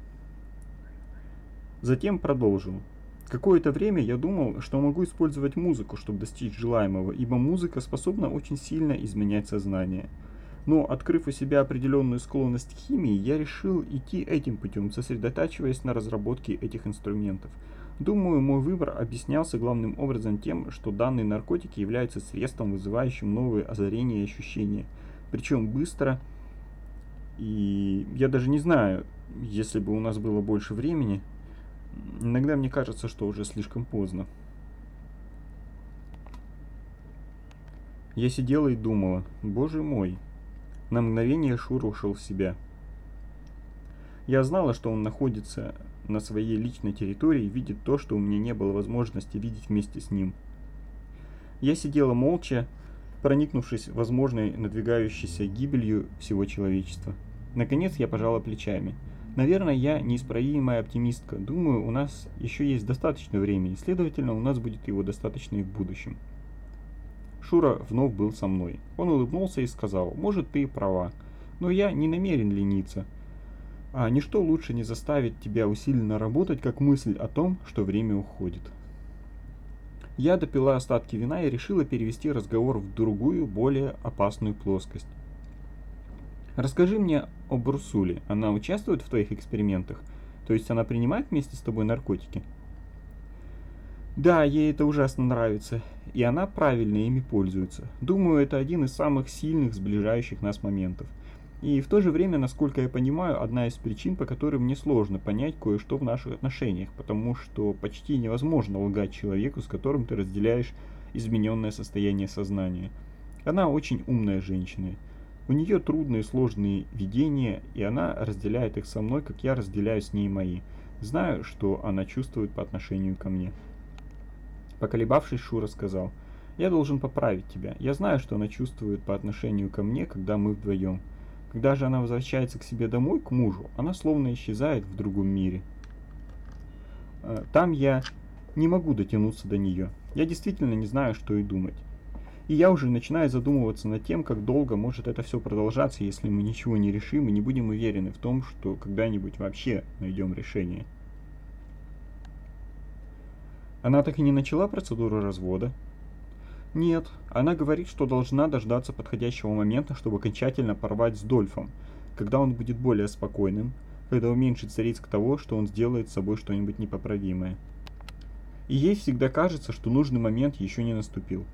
Затем продолжил. Какое-то время я думал, что могу использовать музыку, чтобы достичь желаемого, ибо музыка способна очень сильно изменять сознание. Но, открыв у себя определенную склонность к химии, я решил идти этим путем, сосредотачиваясь на разработке этих инструментов. Думаю, мой выбор объяснялся главным образом тем, что данные наркотики являются средством, вызывающим новые озарения и ощущения. Причем быстро, и я даже не знаю, если бы у нас было больше времени. Иногда мне кажется, что уже слишком поздно. Я сидела и думала, боже мой. На мгновение Шура ушел в себя. Я знала, что он находится на своей личной территории и видит то, что у меня не было возможности видеть вместе с ним. Я сидела молча, проникнувшись возможной надвигающейся гибелью всего человечества. Наконец я пожала плечами. Наверное, я неисправимая оптимистка. Думаю, у нас еще есть достаточно времени, следовательно, у нас будет его достаточно и в будущем. Шура вновь был со мной. Он улыбнулся и сказал, может, ты и права, но я не намерен лениться. А ничто лучше не заставит тебя усиленно работать, как мысль о том, что время уходит. Я допила остатки вина и решила перевести разговор в другую, более опасную плоскость. Расскажи мне об Урсуле. Она участвует в твоих экспериментах? То есть она принимает вместе с тобой наркотики? Да, ей это ужасно нравится, и она правильно ими пользуется. Думаю, это один из самых сильных сближающих нас моментов. И в то же время, насколько я понимаю, одна из причин, по которой мне сложно понять кое-что в наших отношениях, потому что почти невозможно лгать человеку, с которым ты разделяешь измененное состояние сознания. Она очень умная женщина. У нее трудные сложные видения, и она разделяет их со мной, как я разделяю с ней мои. Знаю, что она чувствует по отношению ко мне. Поколебавшись, Шура сказал, «Я должен поправить тебя. Я знаю, что она чувствует по отношению ко мне, когда мы вдвоем. Когда же она возвращается к себе домой, к мужу, она словно исчезает в другом мире. Там я не могу дотянуться до нее. Я действительно не знаю, что и думать. И я уже начинаю задумываться над тем, как долго может это все продолжаться, если мы ничего не решим и не будем уверены в том, что когда-нибудь вообще найдем решение». Она так и не начала процедуру развода? Нет, она говорит, что должна дождаться подходящего момента, чтобы окончательно порвать с Дольфом, когда он будет более спокойным, когда уменьшится риск того, что он сделает с собой что-нибудь непоправимое. и ей всегда кажется, что нужный момент еще не наступил.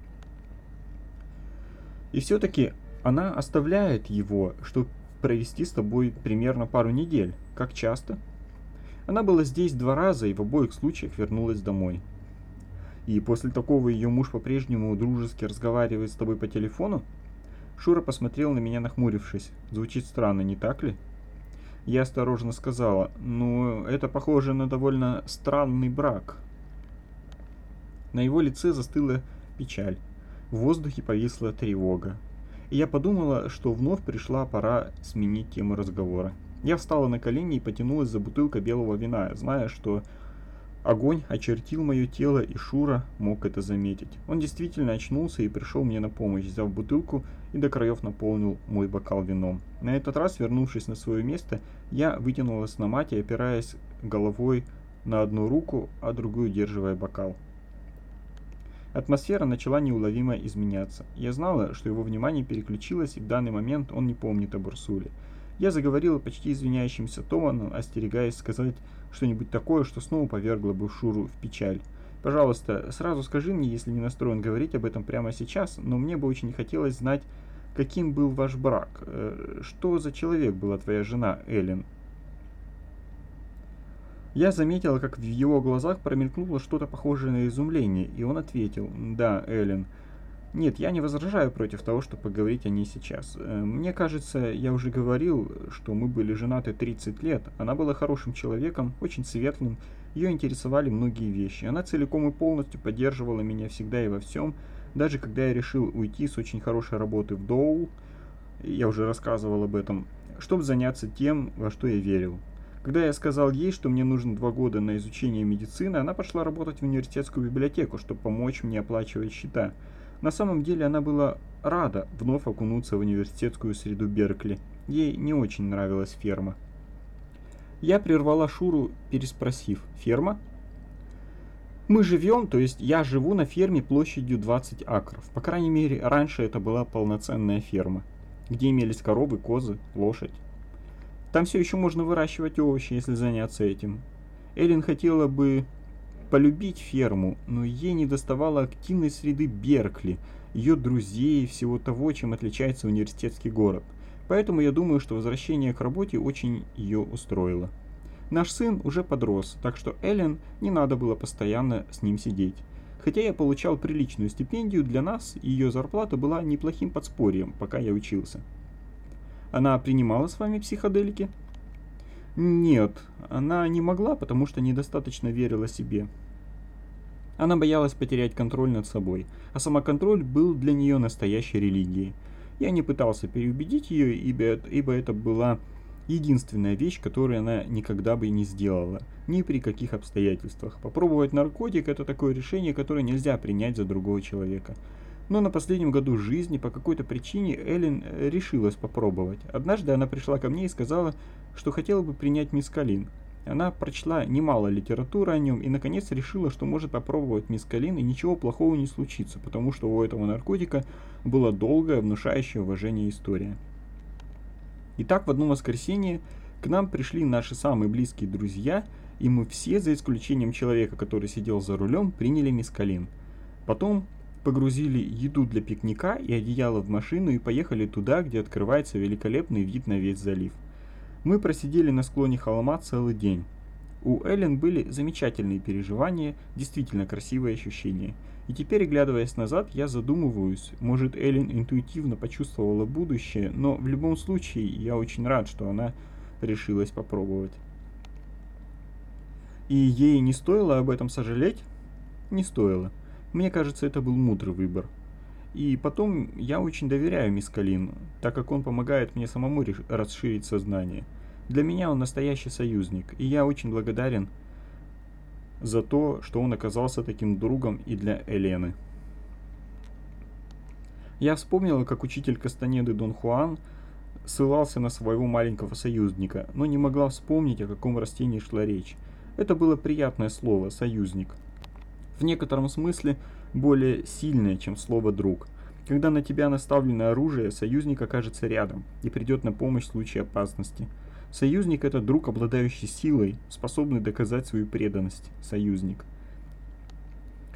И все-таки она оставляет его, чтобы провести с тобой примерно пару недель. Как часто? Она была здесь два раза и в обоих случаях вернулась домой. И после такого ее муж по-прежнему дружески разговаривает с тобой по телефону? Шура посмотрел на меня, нахмурившись. Звучит странно, не так ли? Я осторожно сказала, ну, это похоже на довольно странный брак. На его лице застыла печаль. В воздухе повисла тревога. И я подумала, что вновь пришла пора сменить тему разговора. Я встала на колени и потянулась за бутылкой белого вина, зная, что огонь очертил мое тело, и Шура мог это заметить. Он действительно очнулся и пришел мне на помощь, взяв бутылку и до краев наполнил мой бокал вином. На этот раз, вернувшись на свое место, я вытянулась на мате, опираясь головой на одну руку, а другую удерживая бокал. Атмосфера начала неуловимо изменяться. Я знала, что его внимание переключилось, и в данный момент он не помнит об Урсуле. Я заговорила почти извиняющимся тоном, остерегаясь сказать что-нибудь такое, что снова повергло бы Шуру в печаль. «Пожалуйста, сразу скажи мне, если не настроен говорить об этом прямо сейчас, но мне бы очень хотелось знать, каким был ваш брак. Что за человек была твоя жена, Эллен?» Я заметила, как в его глазах промелькнуло что-то похожее на изумление, и он ответил: «Да, Эллен. Нет, я не возражаю против того, чтобы поговорить о ней сейчас. Мне кажется, я уже говорил, что мы были женаты тридцать лет. Она была хорошим человеком, очень светлым, ее интересовали многие вещи. Она целиком и полностью поддерживала меня всегда и во всем, даже когда я решил уйти с очень хорошей работы в Доул, я уже рассказывал об этом, чтобы заняться тем, во что я верил. Когда я сказал ей, что мне нужно два года на изучение медицины, она пошла работать в университетскую библиотеку, чтобы помочь мне оплачивать счета. На самом деле она была рада вновь окунуться в университетскую среду Беркли. Ей не очень нравилась ферма. Я прервала Шуру, переспросив: «Ферма?» «Мы живем, то есть я живу на ферме площадью двадцать акров. По крайней мере, раньше это была полноценная ферма, где имелись коровы, козы, лошадь. Там все еще можно выращивать овощи, если заняться этим. Эллен хотела бы полюбить ферму, но ей недоставало активной среды Беркли, ее друзей и всего того, чем отличается университетский город. Поэтому я думаю, что возвращение к работе очень ее устроило. Наш сын уже подрос, так что Эллен не надо было постоянно с ним сидеть. Хотя я получал приличную стипендию, для нас ее зарплата была неплохим подспорьем, пока я учился». «Она принимала с вами психоделики?» «Нет, она не могла, потому что недостаточно верила себе. Она боялась потерять контроль над собой, а самоконтроль был для нее настоящей религией. Я не пытался переубедить ее, ибо, ибо это была единственная вещь, которую она никогда бы не сделала, ни при каких обстоятельствах. Попробовать наркотик – это такое решение, которое нельзя принять за другого человека. Но на последнем году жизни по какой-то причине Эллен решилась попробовать. Однажды она пришла ко мне и сказала, что хотела бы принять мескалин. Она прочла немало литературы о нем и наконец решила, что может попробовать мескалин и ничего плохого не случится, потому что у этого наркотика была долгая, внушающая уважение история. Итак, в одно воскресенье к нам пришли наши самые близкие друзья, и мы все, за исключением человека, который сидел за рулем, приняли мескалин. Потом погрузили еду для пикника и одеяло в машину и поехали туда, где открывается великолепный вид на весь залив. Мы просидели на склоне холма целый день. У Эллен были замечательные переживания, действительно красивые ощущения. И теперь, оглядываясь назад, я задумываюсь, может, Эллен интуитивно почувствовала будущее, но в любом случае я очень рад, что она решилась попробовать. И ей не стоило об этом сожалеть? Не стоило. Мне кажется, это был мудрый выбор. И потом, я очень доверяю мескалину, так как он помогает мне самому расширить сознание. Для меня он настоящий союзник, и я очень благодарен за то, что он оказался таким другом и для Элены. Я вспомнила, как учитель Кастанеды Дон Хуан ссылался на своего маленького союзника, но не могла вспомнить, о каком растении шла речь. Это было приятное слово «союзник». В некотором смысле более сильное, чем слово «друг». Когда на тебя наставлено оружие, союзник окажется рядом и придет на помощь в случае опасности. Союзник – это друг, обладающий силой, способный доказать свою преданность. Союзник.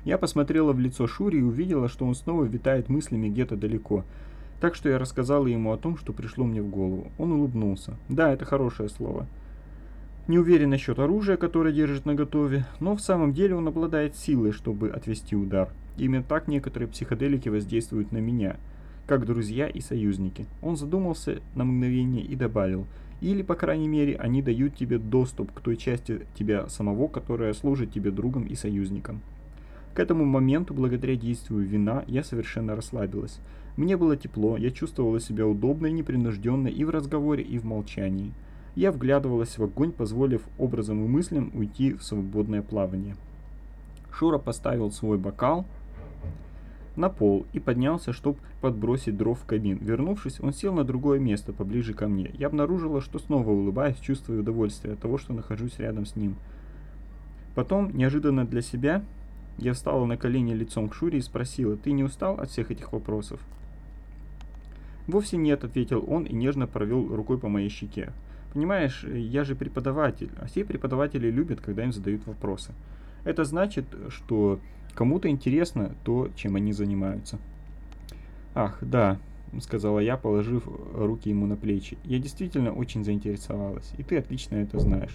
Я посмотрела в лицо Шури и увидела, что он снова витает мыслями где-то далеко. Так что я рассказала ему о том, что пришло мне в голову. Он улыбнулся. Да, это хорошее слово. Не уверен насчет оружия, которое держит наготове, но в самом деле он обладает силой, чтобы отвести удар. Именно так некоторые психоделики воздействуют на меня, как друзья и союзники. Он задумался на мгновение и добавил: или, по крайней мере, они дают тебе доступ к той части тебя самого, которая служит тебе другом и союзником. К этому моменту, благодаря действию вина, я совершенно расслабилась. Мне было тепло, я чувствовала себя удобно и непринужденно и в разговоре, и в молчании. Я вглядывалась в огонь, позволив образом и мыслям уйти в свободное плавание. Шура поставил свой бокал на пол и поднялся, чтобы подбросить дров в камин. Вернувшись, он сел на другое место, поближе ко мне. Я обнаружила, что снова улыбаюсь, чувствуя удовольствие от того, что нахожусь рядом с ним. Потом, неожиданно для себя, я встала на колени лицом к Шуре и спросила: «Ты не устал от всех этих вопросов?» «Вовсе нет», — ответил он и нежно провел рукой по моей щеке. «Понимаешь, я же преподаватель, а все преподаватели любят, когда им задают вопросы. Это значит, что кому-то интересно то, чем они занимаются». «Ах, да», — сказала я, положив руки ему на плечи. «Я действительно очень заинтересовалась, и ты отлично это знаешь».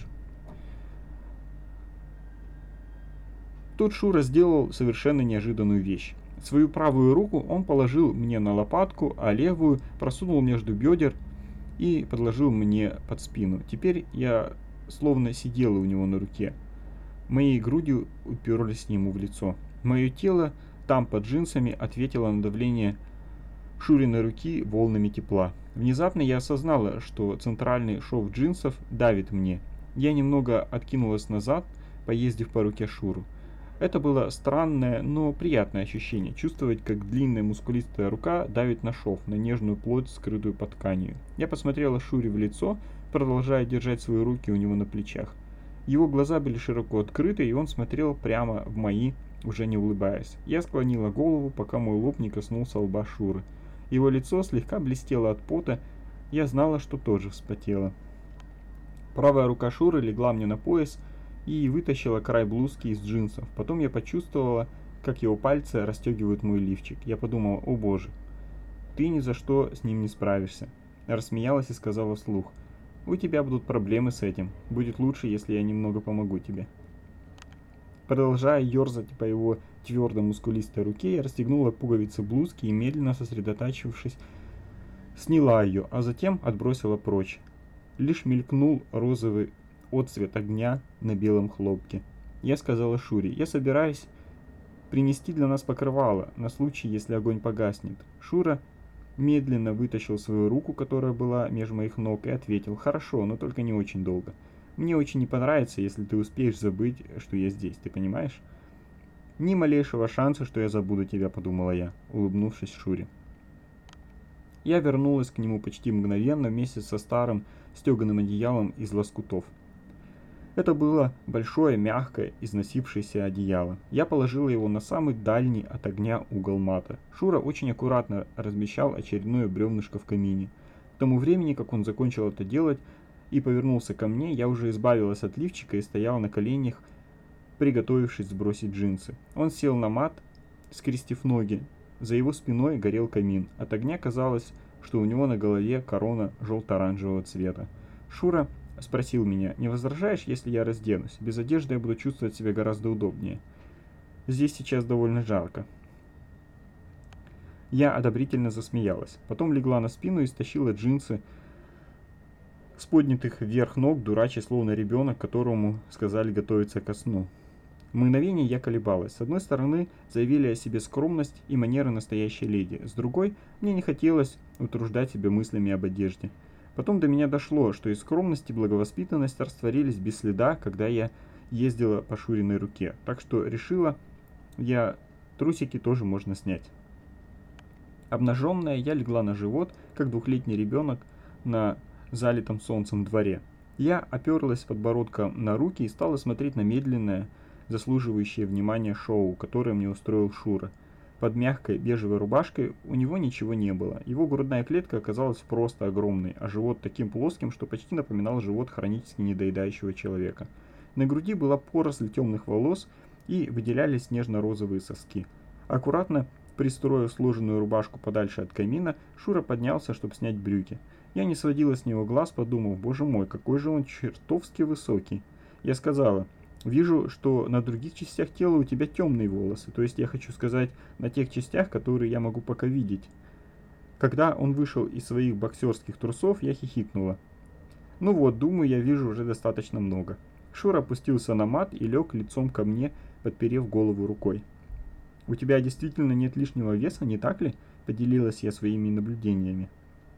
Тут Шура сделал совершенно неожиданную вещь. Свою правую руку он положил мне на лопатку, а левую просунул между бедер и подложил мне под спину. Теперь я словно сидела у него на руке. Моей грудью уперлись ему в лицо. Мое тело там под джинсами ответило на давление Шуриной руки волнами тепла. Внезапно я осознала, что центральный шов джинсов давит мне. Я немного откинулась назад, поездив по руке Шуру. Это было странное, но приятное ощущение, чувствовать, как длинная мускулистая рука давит на шов, на нежную плоть, скрытую под тканью. Я посмотрела Шуре в лицо, продолжая держать свои руки у него на плечах. Его глаза были широко открыты, и он смотрел прямо в мои, уже не улыбаясь. Я склонила голову, пока мой лоб не коснулся лба Шуры. Его лицо слегка блестело от пота, я знала, что тоже вспотела. Правая рука Шуры легла мне на пояс и вытащила край блузки из джинсов. Потом я почувствовала, как его пальцы расстегивают мой лифчик. Я подумала: о боже, ты ни за что с ним не справишься. Рассмеялась и сказала вслух: у тебя будут проблемы с этим. Будет лучше, если я немного помогу тебе. Продолжая ерзать по его твердо мускулистой руке, я расстегнула пуговицы блузки и, медленно сосредотачивавшись, сняла ее, а затем отбросила прочь. Лишь мелькнул розовый отцвет огня на белом хлопке. Я сказала Шуре: я собираюсь принести для нас покрывало, на случай, если огонь погаснет. Шура медленно вытащил свою руку, которая была между моих ног, и ответил: хорошо, но только не очень долго. Мне очень не понравится, если ты успеешь забыть, что я здесь, ты понимаешь? Ни малейшего шанса, что я забуду тебя, подумала я, улыбнувшись Шуре. Я вернулась к нему почти мгновенно вместе со старым стеганым одеялом из лоскутов. Это было большое, мягкое, износившееся одеяло. Я положила его на самый дальний от огня угол мата. Шура очень аккуратно размещал очередное бревнышко в камине. К тому времени, как он закончил это делать и повернулся ко мне, я уже избавилась от лифчика и стояла на коленях, приготовившись сбросить джинсы. Он сел на мат, скрестив ноги. За его спиной горел камин. От огня казалось, что у него на голове корона желто-оранжевого цвета. Шура спросил меня: не возражаешь, если я разденусь? Без одежды я буду чувствовать себя гораздо удобнее. Здесь сейчас довольно жарко. Я одобрительно засмеялась. Потом легла на спину и стащила джинсы с поднятых вверх ног, дурача, словно ребенок, которому сказали готовиться ко сну. В мгновение я колебалась. С одной стороны, заявили о себе скромность и манеры настоящей леди. С другой, мне не хотелось утруждать себя мыслями об одежде. Потом до меня дошло, что и скромность, и благовоспитанность растворились без следа, когда я ездила по Шуриной руке. Так что решила я, трусики тоже можно снять. Обнаженная, я легла на живот, как двухлетний ребенок на залитом солнцем дворе. Я оперлась подбородком на руки и стала смотреть на медленное, заслуживающее внимания шоу, которое мне устроил Шура. Под мягкой бежевой рубашкой у него ничего не было. Его грудная клетка оказалась просто огромной, а живот таким плоским, что почти напоминал живот хронически недоедающего человека. На груди была поросль темных волос, и выделялись нежно-розовые соски. Аккуратно пристроив сложенную рубашку подальше от камина, Шура поднялся, чтобы снять брюки. Я не сводила с него глаз, подумав: боже мой, какой же он чертовски высокий. Я сказала: вижу, что на других частях тела у тебя темные волосы, то есть я хочу сказать, на тех частях, которые я могу пока видеть. Когда он вышел из своих боксерских трусов, я хихикнула. Ну вот, думаю, я вижу уже достаточно много. Шура опустился на мат и лег лицом ко мне, подперев голову рукой. «У тебя действительно нет лишнего веса, не так ли?» – поделилась я своими наблюдениями.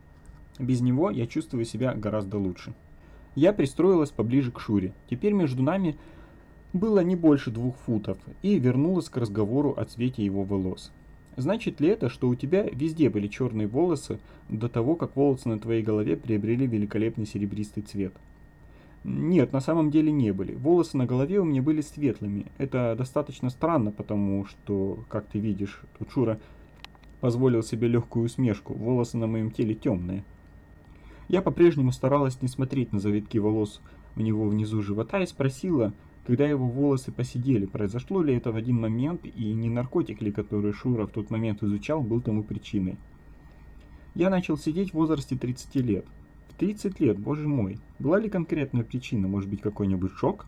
Без него я чувствую себя гораздо лучше. Я пристроилась поближе к Шуре. Теперь между нами было не больше двух футов, и вернулась к разговору о цвете его волос. «Значит ли это, что у тебя везде были черные волосы до того, как волосы на твоей голове приобрели великолепный серебристый цвет?» «Нет, на самом деле не были. Волосы на голове у меня были светлыми. Это достаточно странно, потому что, как ты видишь, тут Шура позволил себе легкую усмешку. Волосы на моем теле темные». Я по-прежнему старалась не смотреть на завитки волос у него внизу живота и спросила, когда его волосы посидели, произошло ли это в один момент и не наркотик ли, который Шура в тот момент изучал, был тому причиной. Я начал сидеть в возрасте тридцати лет. В тридцать лет, боже мой. Была ли конкретная причина, может быть какой-нибудь шок?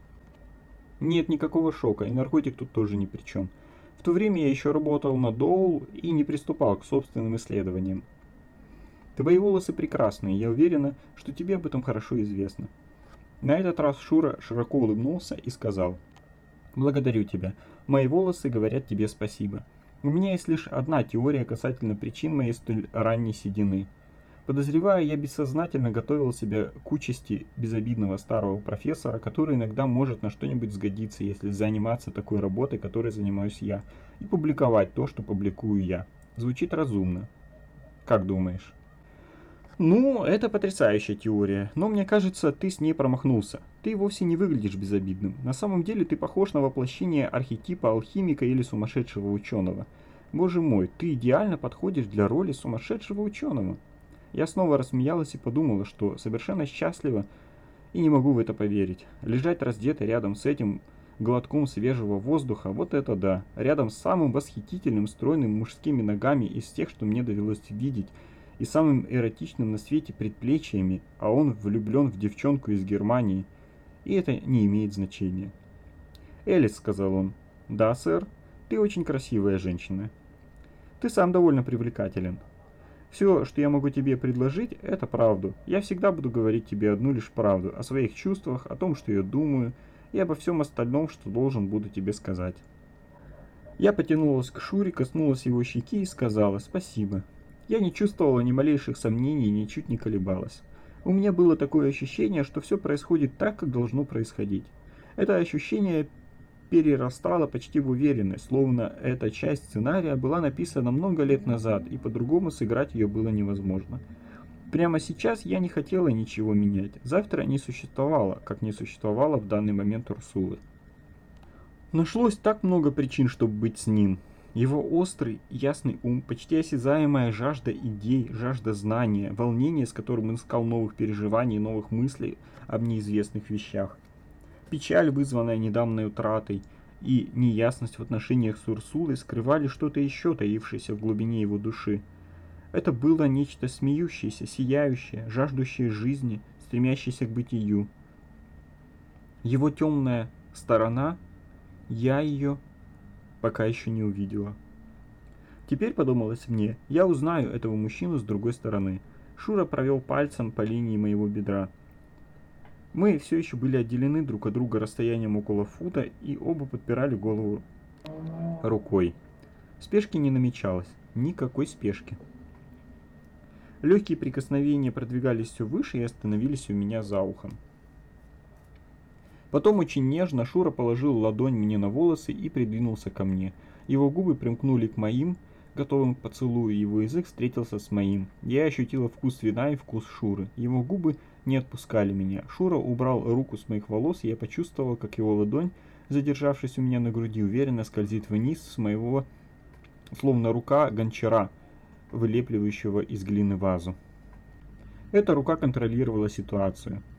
Нет никакого шока, и наркотик тут тоже ни при чем. В то время я еще работал на Доул и не приступал к собственным исследованиям. Твои волосы прекрасные, я уверена, что тебе об этом хорошо известно. На этот раз Шура широко улыбнулся и сказал: «Благодарю тебя. Мои волосы говорят тебе спасибо. У меня есть лишь одна теория касательно причин моей столь ранней седины. Подозреваю, я бессознательно готовил себя к участи безобидного старого профессора, который иногда может на что-нибудь сгодиться, если заниматься такой работой, которой занимаюсь я, и публиковать то, что публикую я. Звучит разумно. Как думаешь?» «Ну, это потрясающая теория, но мне кажется, ты с ней промахнулся. Ты вовсе не выглядишь безобидным. На самом деле ты похож на воплощение архетипа алхимика или сумасшедшего ученого. Боже мой, ты идеально подходишь для роли сумасшедшего ученого». Я снова рассмеялась и подумала, что совершенно счастлива и не могу в это поверить. Лежать раздетой рядом с этим глотком свежего воздуха, вот это да, рядом с самым восхитительным, стройным мужскими ногами из тех, что мне довелось видеть, и самым эротичным на свете предплечьями, а он влюблен в девчонку из Германии. И это не имеет значения. «Элис», — сказал он. «Да, сэр, ты очень красивая женщина. Ты сам довольно привлекателен. Все, что я могу тебе предложить, это правду. Я всегда буду говорить тебе одну лишь правду о своих чувствах, о том, что я думаю, и обо всем остальном, что должен буду тебе сказать». Я потянулась к Шуре, коснулась его щеки и сказала «спасибо». Я не чувствовала ни малейших сомнений и ничуть не колебалась. У меня было такое ощущение, что все происходит так, как должно происходить. Это ощущение перерастало почти в уверенность, словно эта часть сценария была написана много лет назад, и по-другому сыграть ее было невозможно. Прямо сейчас я не хотела ничего менять. Завтра не существовало, как не существовало в данный момент Урсулы. Нашлось так много причин, чтобы быть с ним. Его острый, ясный ум, почти осязаемая жажда идей, жажда знания, волнение, с которым он искал новых переживаний и новых мыслей об неизвестных вещах, печаль, вызванная недавней утратой, и неясность в отношениях с Урсулой скрывали что-то еще, таившееся в глубине его души. Это было нечто смеющееся, сияющее, жаждущее жизни, стремящееся к бытию. Его темная сторона, я ее пока еще не увидела. Теперь, подумалось мне, я узнаю этого мужчину с другой стороны. Шура провел пальцем по линии моего бедра. Мы все еще были отделены друг от друга расстоянием около фута и оба подпирали голову рукой. Спешки не намечалось. Никакой спешки. Легкие прикосновения продвигались все выше и остановились у меня за ухом. Потом очень нежно Шура положил ладонь мне на волосы и придвинулся ко мне. Его губы примкнули к моим, готовым к поцелую, его язык встретился с моим. Я ощутила вкус вина и вкус Шуры. Его губы не отпускали меня. Шура убрал руку с моих волос, и я почувствовал, как его ладонь, задержавшись у меня на груди, уверенно скользит вниз с моего, словно рука гончара, вылепливающего из глины вазу. Эта рука контролировала ситуацию.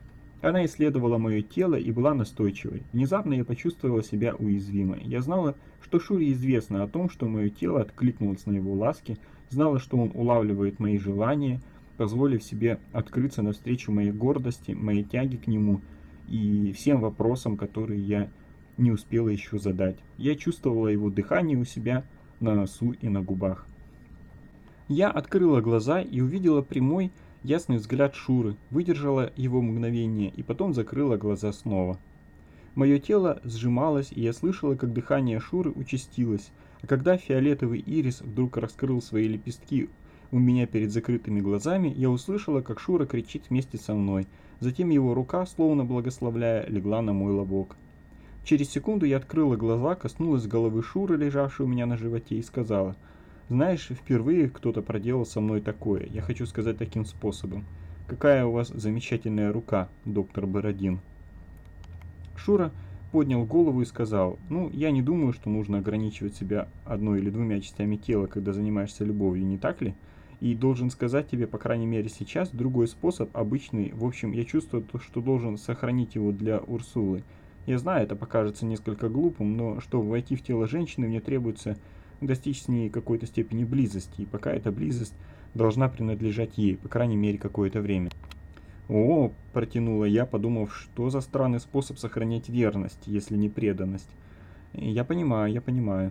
Она исследовала мое тело и была настойчивой. Внезапно я почувствовала себя уязвимой. Я знала, что Шуре известно о том, что мое тело откликнулось на его ласки, знала, что он улавливает мои желания, позволив себе открыться навстречу моей гордости, моей тяге к нему и всем вопросам, которые я не успела еще задать. Я чувствовала его дыхание у себя на носу и на губах. Я открыла глаза и увидела прямой, ясный взгляд Шуры, выдержала его мгновение и потом закрыла глаза снова. Мое тело сжималось, и я слышала, как дыхание Шуры участилось, а когда фиолетовый ирис вдруг раскрыл свои лепестки у меня перед закрытыми глазами, я услышала, как Шура кричит вместе со мной. Затем его рука, словно благословляя, легла на мой лобок. Через секунду я открыла глаза, коснулась головы Шуры, лежавшей у меня на животе, и сказала: «Знаешь, впервые кто-то проделал со мной такое, я хочу сказать таким способом. Какая у вас замечательная рука, доктор Бородин». Шура поднял голову и сказал: «Ну, я не думаю, что нужно ограничивать себя одной или двумя частями тела, когда занимаешься любовью, не так ли? И должен сказать тебе, по крайней мере сейчас, другой способ, обычный. В общем, я чувствую, что должен сохранить его для Урсулы. Я знаю, это покажется несколько глупым, но чтобы войти в тело женщины, мне требуется достичь с ней какой-то степени близости, и пока эта близость должна принадлежать ей, по крайней мере, какое-то время». «О!» – протянула я, подумав, что за странный способ сохранять верность, если не преданность. «Я понимаю, я понимаю».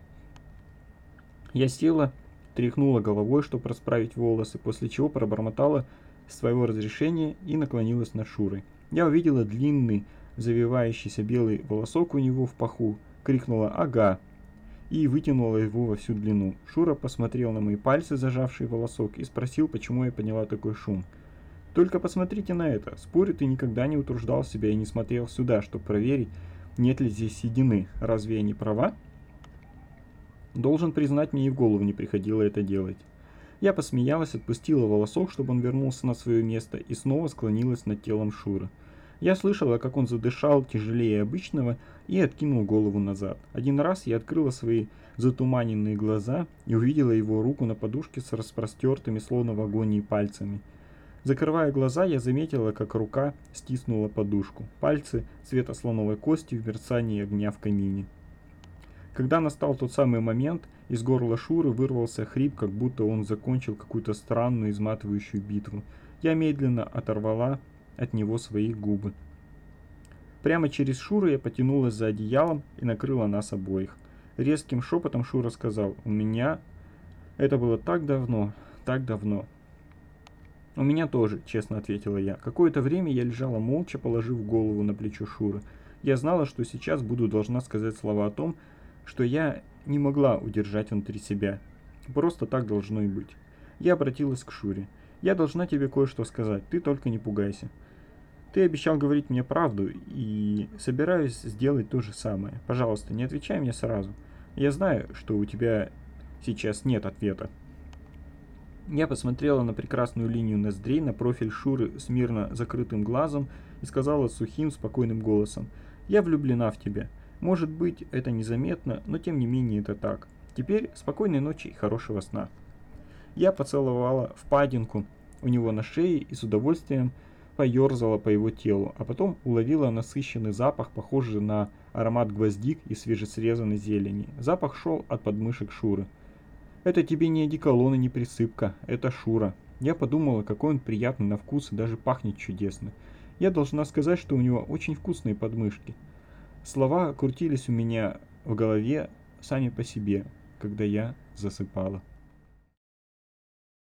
Я села, тряхнула головой, чтобы расправить волосы, после чего пробормотала своего разрешения и наклонилась над Шурой. Я увидела длинный, завивающийся белый волосок у него в паху, крикнула «Ага!» и вытянула его во всю длину. Шура посмотрел на мои пальцы, зажавшие волосок, и спросил, почему я подняла такой шум. «Только посмотрите на это. Спорю, ты никогда не утруждал себя и не смотрел сюда, чтобы проверить, нет ли здесь седины. Разве я не права?» Должен признать, мне и в голову не приходило это делать. Я посмеялась, отпустила волосок, чтобы он вернулся на свое место, и снова склонилась над телом Шуры. Я слышала, как он задышал тяжелее обычного и откинул голову назад. Один раз я открыла свои затуманенные глаза и увидела его руку на подушке с распростертыми, словно в агонии, пальцами. Закрывая глаза, я заметила, как рука стиснула подушку. Пальцы цвета слоновой кости в мерцании огня в камине. Когда настал тот самый момент, из горла Шуры вырвался хрип, как будто он закончил какую-то странную изматывающую битву. Я медленно оторвала от него свои губы. Прямо через Шуру я потянулась за одеялом и накрыла нас обоих. Резким шепотом Шура сказал: «У меня... Это было так давно, так давно». «У меня тоже», — честно ответила я. Какое-то время я лежала молча, положив голову на плечо Шуры. Я знала, что сейчас буду должна сказать слова о том, что я не могла удержать внутри себя. Просто так должно и быть. Я обратилась к Шуре. «Я должна тебе кое-что сказать, ты только не пугайся. Ты обещал говорить мне правду, и собираюсь сделать то же самое. Пожалуйста, не отвечай мне сразу. Я знаю, что у тебя сейчас нет ответа». Я посмотрела на прекрасную линию ноздрей, на профиль Шуры с мирно закрытым глазом и сказала сухим, спокойным голосом: «Я влюблена в тебя. Может быть, это незаметно, но тем не менее это так. Теперь спокойной ночи и хорошего сна». Я поцеловала впадинку у него на шее и с удовольствием поерзала по его телу, а потом уловила насыщенный запах, похожий на аромат гвоздик и свежесрезанной зелени. Запах шел от подмышек Шуры. «Это тебе не одеколон и не присыпка, это Шура». Я подумала, какой он приятный на вкус и даже пахнет чудесно. Я должна сказать, что у него очень вкусные подмышки. Слова крутились у меня в голове сами по себе, когда я засыпала.